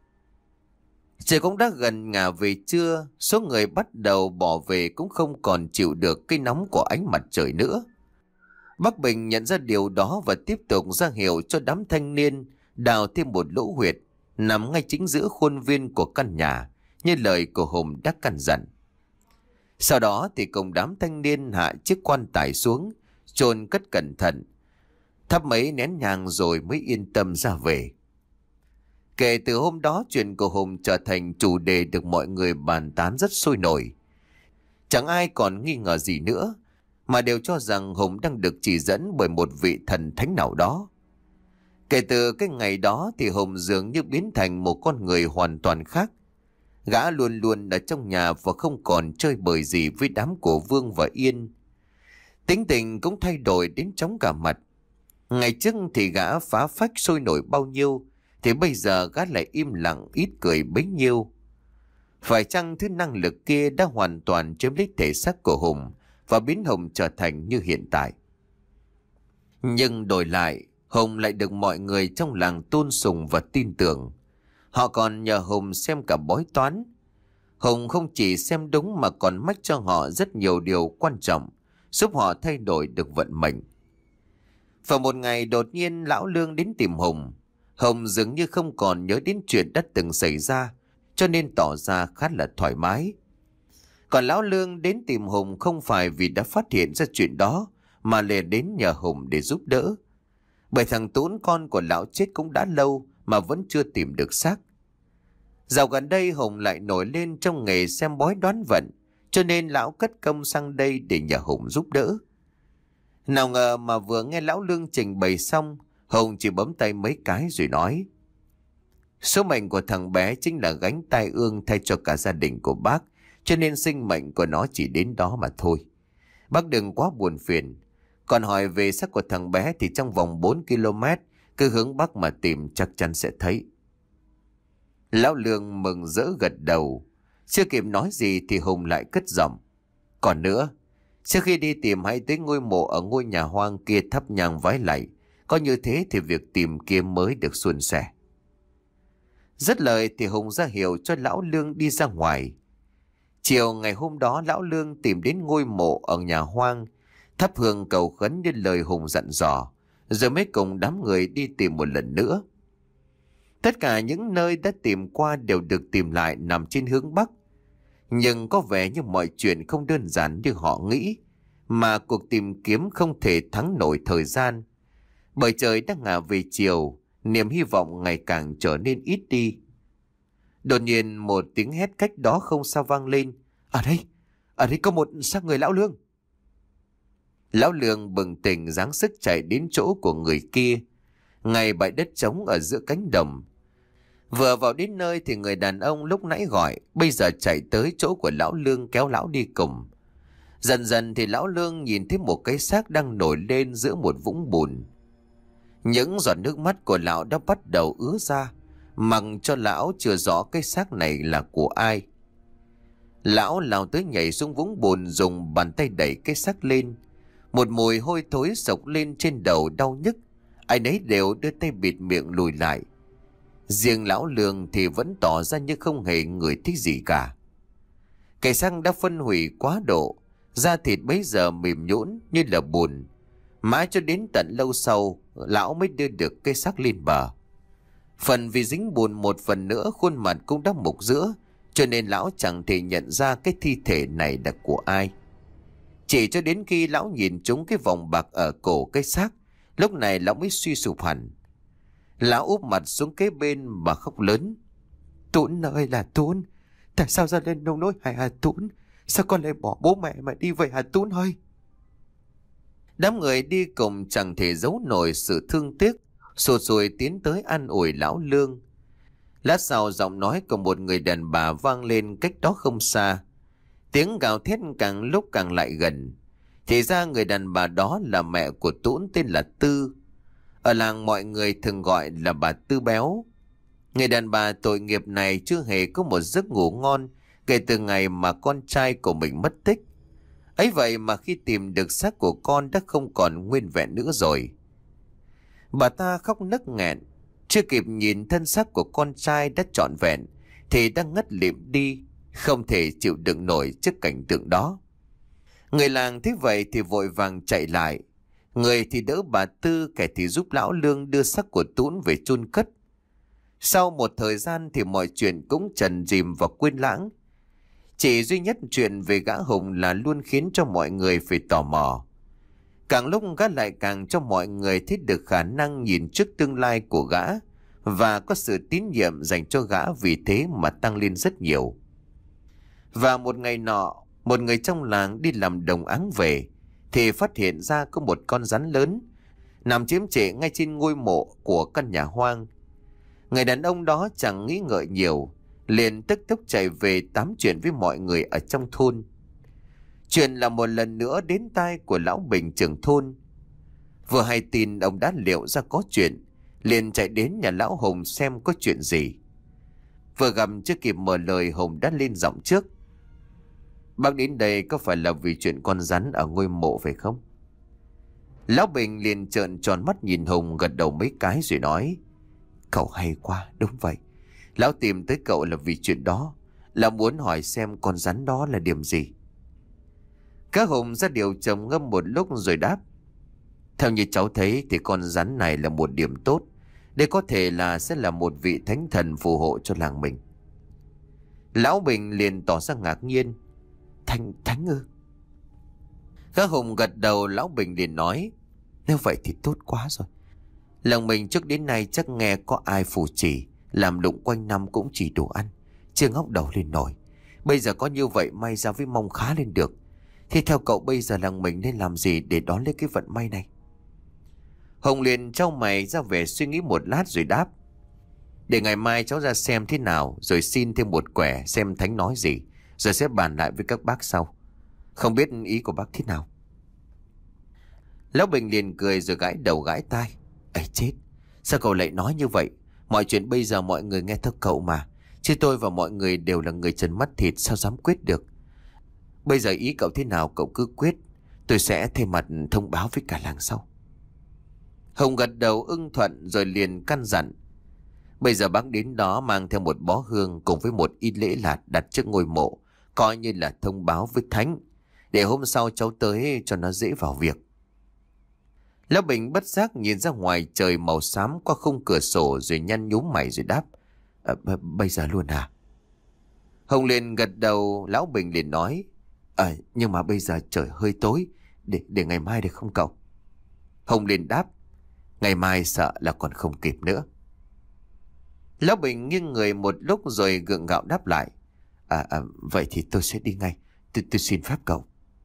Trời cũng đã gần ngả về trưa, số người bắt đầu bỏ về cũng không còn chịu được cái nóng của ánh mặt trời nữa. Bác Bình nhận ra điều đó và tiếp tục ra hiệu cho đám thanh niên đào thêm một lỗ huyệt nằm ngay chính giữa khuôn viên của căn nhà, như lời của Hùng đã căn dặn. Sau đó thì cùng đám thanh niên hạ chiếc quan tài xuống, chôn cất cẩn thận, thắp mấy nén nhang rồi mới yên tâm ra về. Kể từ hôm đó, chuyện của Hùng trở thành chủ đề được mọi người bàn tán rất sôi nổi. Chẳng ai còn nghi ngờ gì nữa, mà đều cho rằng Hùng đang được chỉ dẫn bởi một vị thần thánh nào đó. Kể từ cái ngày đó thì Hùng dường như biến thành một con người hoàn toàn khác. Gã luôn luôn ở trong nhà và không còn chơi bời gì với đám của Vương và Yên. Tính tình cũng thay đổi đến chóng cả mặt. Ngày trước thì gã phá phách sôi nổi bao nhiêu, thì bây giờ gã lại im lặng ít cười bấy nhiêu. Phải chăng thứ năng lực kia đã hoàn toàn chiếm lấy thể xác của Hùng và biến Hùng trở thành như hiện tại? Nhưng đổi lại, Hùng lại được mọi người trong làng tôn sùng và tin tưởng. Họ còn nhờ Hùng xem cả bói toán. Hùng không chỉ xem đúng mà còn mách cho họ rất nhiều điều quan trọng, giúp họ thay đổi được vận mệnh. Vào một ngày đột nhiên lão Lương đến tìm Hùng. Hùng dường như không còn nhớ đến chuyện đã từng xảy ra, cho nên tỏ ra khá là thoải mái. Còn lão Lương đến tìm Hùng không phải vì đã phát hiện ra chuyện đó, mà liền đến nhờ Hùng để giúp đỡ. Bởi thằng Tún con của lão chết cũng đã lâu mà vẫn chưa tìm được xác. Dạo gần đây Hùng lại nổi lên trong nghề xem bói đoán vận, cho nên lão cất công sang đây để nhờ Hùng giúp đỡ. Nào ngờ mà vừa nghe lão Lương trình bày xong, Hùng chỉ bấm tay mấy cái rồi nói: Số mệnh của thằng bé chính là gánh tai ương thay cho cả gia đình của bác, cho nên sinh mệnh của nó chỉ đến đó mà thôi. Bác đừng quá buồn phiền. Còn hỏi về xác của thằng bé thì trong vòng bốn ki lô mét, cứ hướng bắc mà tìm chắc chắn sẽ thấy. Lão Lương mừng rỡ gật đầu. Chưa kịp nói gì thì Hùng lại cất giọng: Còn nữa, trước khi đi tìm hãy tới ngôi mộ ở ngôi nhà hoang kia thắp nhang vái lạy. Có như thế thì việc tìm kiếm mới được suôn sẻ. Dứt lời thì Hùng ra hiệu cho lão Lương đi ra ngoài. Chiều ngày hôm đó lão Lương tìm đến ngôi mộ ở nhà hoang, thắp hương cầu khấn như lời Hùng dặn dò, rồi mới cùng đám người đi tìm một lần nữa. Tất cả những nơi đã tìm qua đều được tìm lại nằm trên hướng Bắc. Nhưng có vẻ như mọi chuyện không đơn giản như họ nghĩ, mà cuộc tìm kiếm không thể thắng nổi thời gian. Bởi trời đang ngả về chiều, niềm hy vọng ngày càng trở nên ít đi. Đột nhiên một tiếng hét cách đó không xa vang lên: Ở đây, ở đây có một xác người lão Lương. Lão Lương bừng tỉnh giáng sức chạy đến chỗ của người kia, ngay bãi đất trống ở giữa cánh đồng. Vừa vào đến nơi thì người đàn ông lúc nãy gọi bây giờ chạy tới chỗ của lão Lương kéo lão đi cùng. Dần dần thì lão Lương nhìn thấy một cái xác đang nổi lên giữa một vũng bùn. Những giọt nước mắt của lão đã bắt đầu ứa ra, mặc cho lão chưa rõ cái xác này là của ai. Lão lao tới nhảy xuống vũng bùn, dùng bàn tay đẩy cái xác lên. Một mùi hôi thối sộc lên trên đầu đau nhức. Ai nấy đều đưa tay bịt miệng lùi lại. Riêng lão Lương thì vẫn tỏ ra như không hề ngửi thích gì cả. Cái xác đã phân hủy quá độ, da thịt bấy giờ mềm nhũn như là bùn. Mãi cho đến tận lâu sau, lão mới đưa được cái xác lên bờ. Phần vì dính bùn, một phần nữa khuôn mặt cũng đã mục rữa, cho nên lão chẳng thể nhận ra cái thi thể này là của ai. Chỉ cho đến khi lão nhìn trúng cái vòng bạc ở cổ cái xác, lúc này lão mới suy sụp hẳn. Lão úp mặt xuống kế bên mà khóc lớn: Tún ơi là Tún, tại sao ra lên nông nỗi hại hả Tún? Sao con lại bỏ bố mẹ mà đi vậy hả Tún ơi? Đám người đi cùng chẳng thể giấu nổi sự thương tiếc, sụt sùi tiến tới an ủi lão Lương. Lát sau giọng nói của một người đàn bà vang lên cách đó không xa. Tiếng gào thét càng lúc càng lại gần. Thì ra người đàn bà đó là mẹ của Tún, tên là Tư. Ở làng mọi người thường gọi là bà Tư Béo. Người đàn bà tội nghiệp này chưa hề có một giấc ngủ ngon kể từ ngày mà con trai của mình mất tích. Ấy vậy mà khi tìm được xác của con đã không còn nguyên vẹn nữa rồi. Bà ta khóc nấc nghẹn, chưa kịp nhìn thân xác của con trai đã trọn vẹn thì đã ngất lịm đi, không thể chịu đựng nổi trước cảnh tượng đó. Người làng thấy vậy thì vội vàng chạy lại. Người thì đỡ bà Tư, kẻ thì giúp lão Lương đưa xác của Tún về chôn cất. Sau một thời gian thì mọi chuyện cũng trần rìm và quên lãng. Chỉ duy nhất chuyện về gã Hùng là luôn khiến cho mọi người phải tò mò. Càng lúc gã lại càng cho mọi người thấy được khả năng nhìn trước tương lai của gã, và có sự tín nhiệm dành cho gã vì thế mà tăng lên rất nhiều. Và một ngày nọ, một người trong làng đi làm đồng áng về thì phát hiện ra có một con rắn lớn nằm chiếm trệ ngay trên ngôi mộ của căn nhà hoang. Người đàn ông đó chẳng nghĩ ngợi nhiều, liền tức tốc chạy về tám chuyện với mọi người ở trong thôn. Chuyện là một lần nữa đến tai của lão Bình trưởng thôn. Vừa hay tin ông đã liệu ra có chuyện, liền chạy đến nhà lão Hùng xem có chuyện gì. Vừa gặp chưa kịp mở lời, Hùng đã lên giọng trước. Bác đến đây có phải là vì chuyện con rắn ở ngôi mộ phải không? Lão Bình liền trợn tròn mắt nhìn Hùng, gật đầu mấy cái rồi nói. Cậu hay quá, đúng vậy. Lão tìm tới cậu là vì chuyện đó, là muốn hỏi xem con rắn đó là điểm gì. Các Hùng ra điều trầm ngâm một lúc rồi đáp. Theo như cháu thấy thì con rắn này là một điểm tốt. Đây có thể là sẽ là một vị thánh thần phù hộ cho làng mình. Lão Bình liền tỏ ra ngạc nhiên. Thánh, thánh ư? Các Hùng gật đầu. Lão Bình liền nói. Nếu vậy thì tốt quá rồi. Làng mình trước đến nay chắc nghe có ai phù chỉ, làm lụng quanh năm cũng chỉ đủ ăn, chưa ngóc đầu lên nổi. Bây giờ có như vậy may ra với mong khá lên được. Thì theo cậu bây giờ làng mình nên làm gì để đón lấy cái vận may này? Hồng liền trao mày ra vẻ suy nghĩ một lát rồi đáp. Để ngày mai cháu ra xem thế nào, rồi xin thêm một quẻ xem thánh nói gì, rồi sẽ bàn lại với các bác sau. Không biết ý của bác thế nào? Lão Bình liền cười rồi gãi đầu gãi tai. Ấy chết, sao cậu lại nói như vậy? Mọi chuyện bây giờ mọi người nghe theo cậu mà, chứ tôi và mọi người đều là người trần mắt thịt, sao dám quyết được. Bây giờ ý cậu thế nào cậu cứ quyết, tôi sẽ thay mặt thông báo với cả làng sau. Hồng gật đầu ưng thuận rồi liền căn dặn. Bây giờ bác đến đó mang theo một bó hương cùng với một ít lễ lạt đặt trước ngôi mộ, coi như là thông báo với thánh, để hôm sau cháu tới cho nó dễ vào việc. Lão Bình bất giác nhìn ra ngoài trời màu xám qua khung cửa sổ rồi nhăn nhúm mày rồi đáp. À, bây giờ luôn à? Hồng liền gật đầu. Lão Bình liền nói. À, nhưng mà bây giờ trời hơi tối, để, để ngày mai được không cậu? Hồng liền đáp. Ngày mai sợ là còn không kịp nữa. Lão Bình nghiêng người một lúc rồi gượng gạo đáp lại. À, à vậy thì tôi sẽ đi ngay. Tôi, tôi xin phép cậu.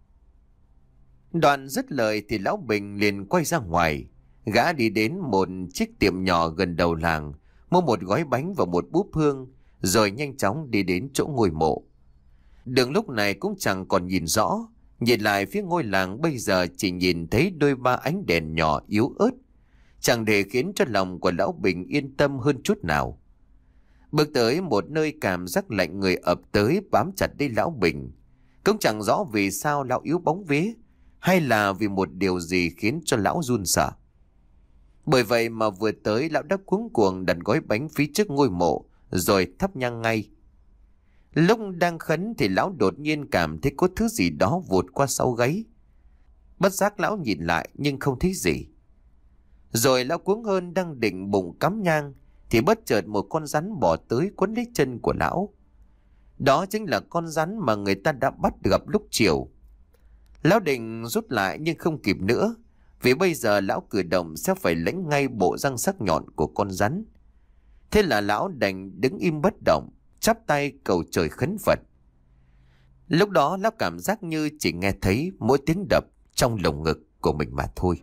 Đoạn dứt lời thì Lão Bình liền quay ra ngoài. Gã đi đến một chiếc tiệm nhỏ gần đầu làng, mua một gói bánh và một búp hương, rồi nhanh chóng đi đến chỗ ngôi mộ. Đường lúc này cũng chẳng còn nhìn rõ. Nhìn lại phía ngôi làng bây giờ chỉ nhìn thấy đôi ba ánh đèn nhỏ yếu ớt, chẳng để khiến cho lòng của Lão Bình yên tâm hơn chút nào. Bước tới một nơi cảm giác lạnh người ập tới bám chặt lấy Lão Bình. Cũng chẳng rõ vì sao Lão yếu bóng vía, hay là vì một điều gì khiến cho Lão run sợ. Bởi vậy mà vừa tới Lão đã cuống cuồng đặt gói bánh phía trước ngôi mộ, rồi thắp nhang ngay. Lúc đang khấn thì Lão đột nhiên cảm thấy có thứ gì đó vụt qua sau gáy. Bất giác Lão nhìn lại nhưng không thấy gì. Rồi Lão cuống hơn đang định bụng cắm nhang, thì bất chợt một con rắn bò tới quấn lấy chân của Lão. Đó chính là con rắn mà người ta đã bắt gặp lúc chiều. Lão định rút lại nhưng không kịp nữa, vì bây giờ Lão cử động sẽ phải lãnh ngay bộ răng sắc nhọn của con rắn. Thế là Lão đành đứng im bất động, chắp tay cầu trời khấn Phật. Lúc đó Lão cảm giác như chỉ nghe thấy mỗi tiếng đập trong lồng ngực của mình mà thôi.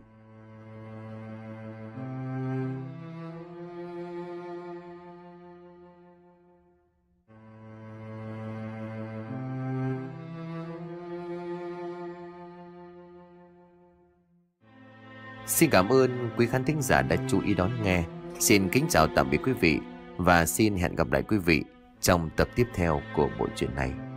Xin cảm ơn quý khán thính giả đã chú ý đón nghe. Xin kính chào tạm biệt quý vị và xin hẹn gặp lại quý vị trong tập tiếp theo của bộ truyện này.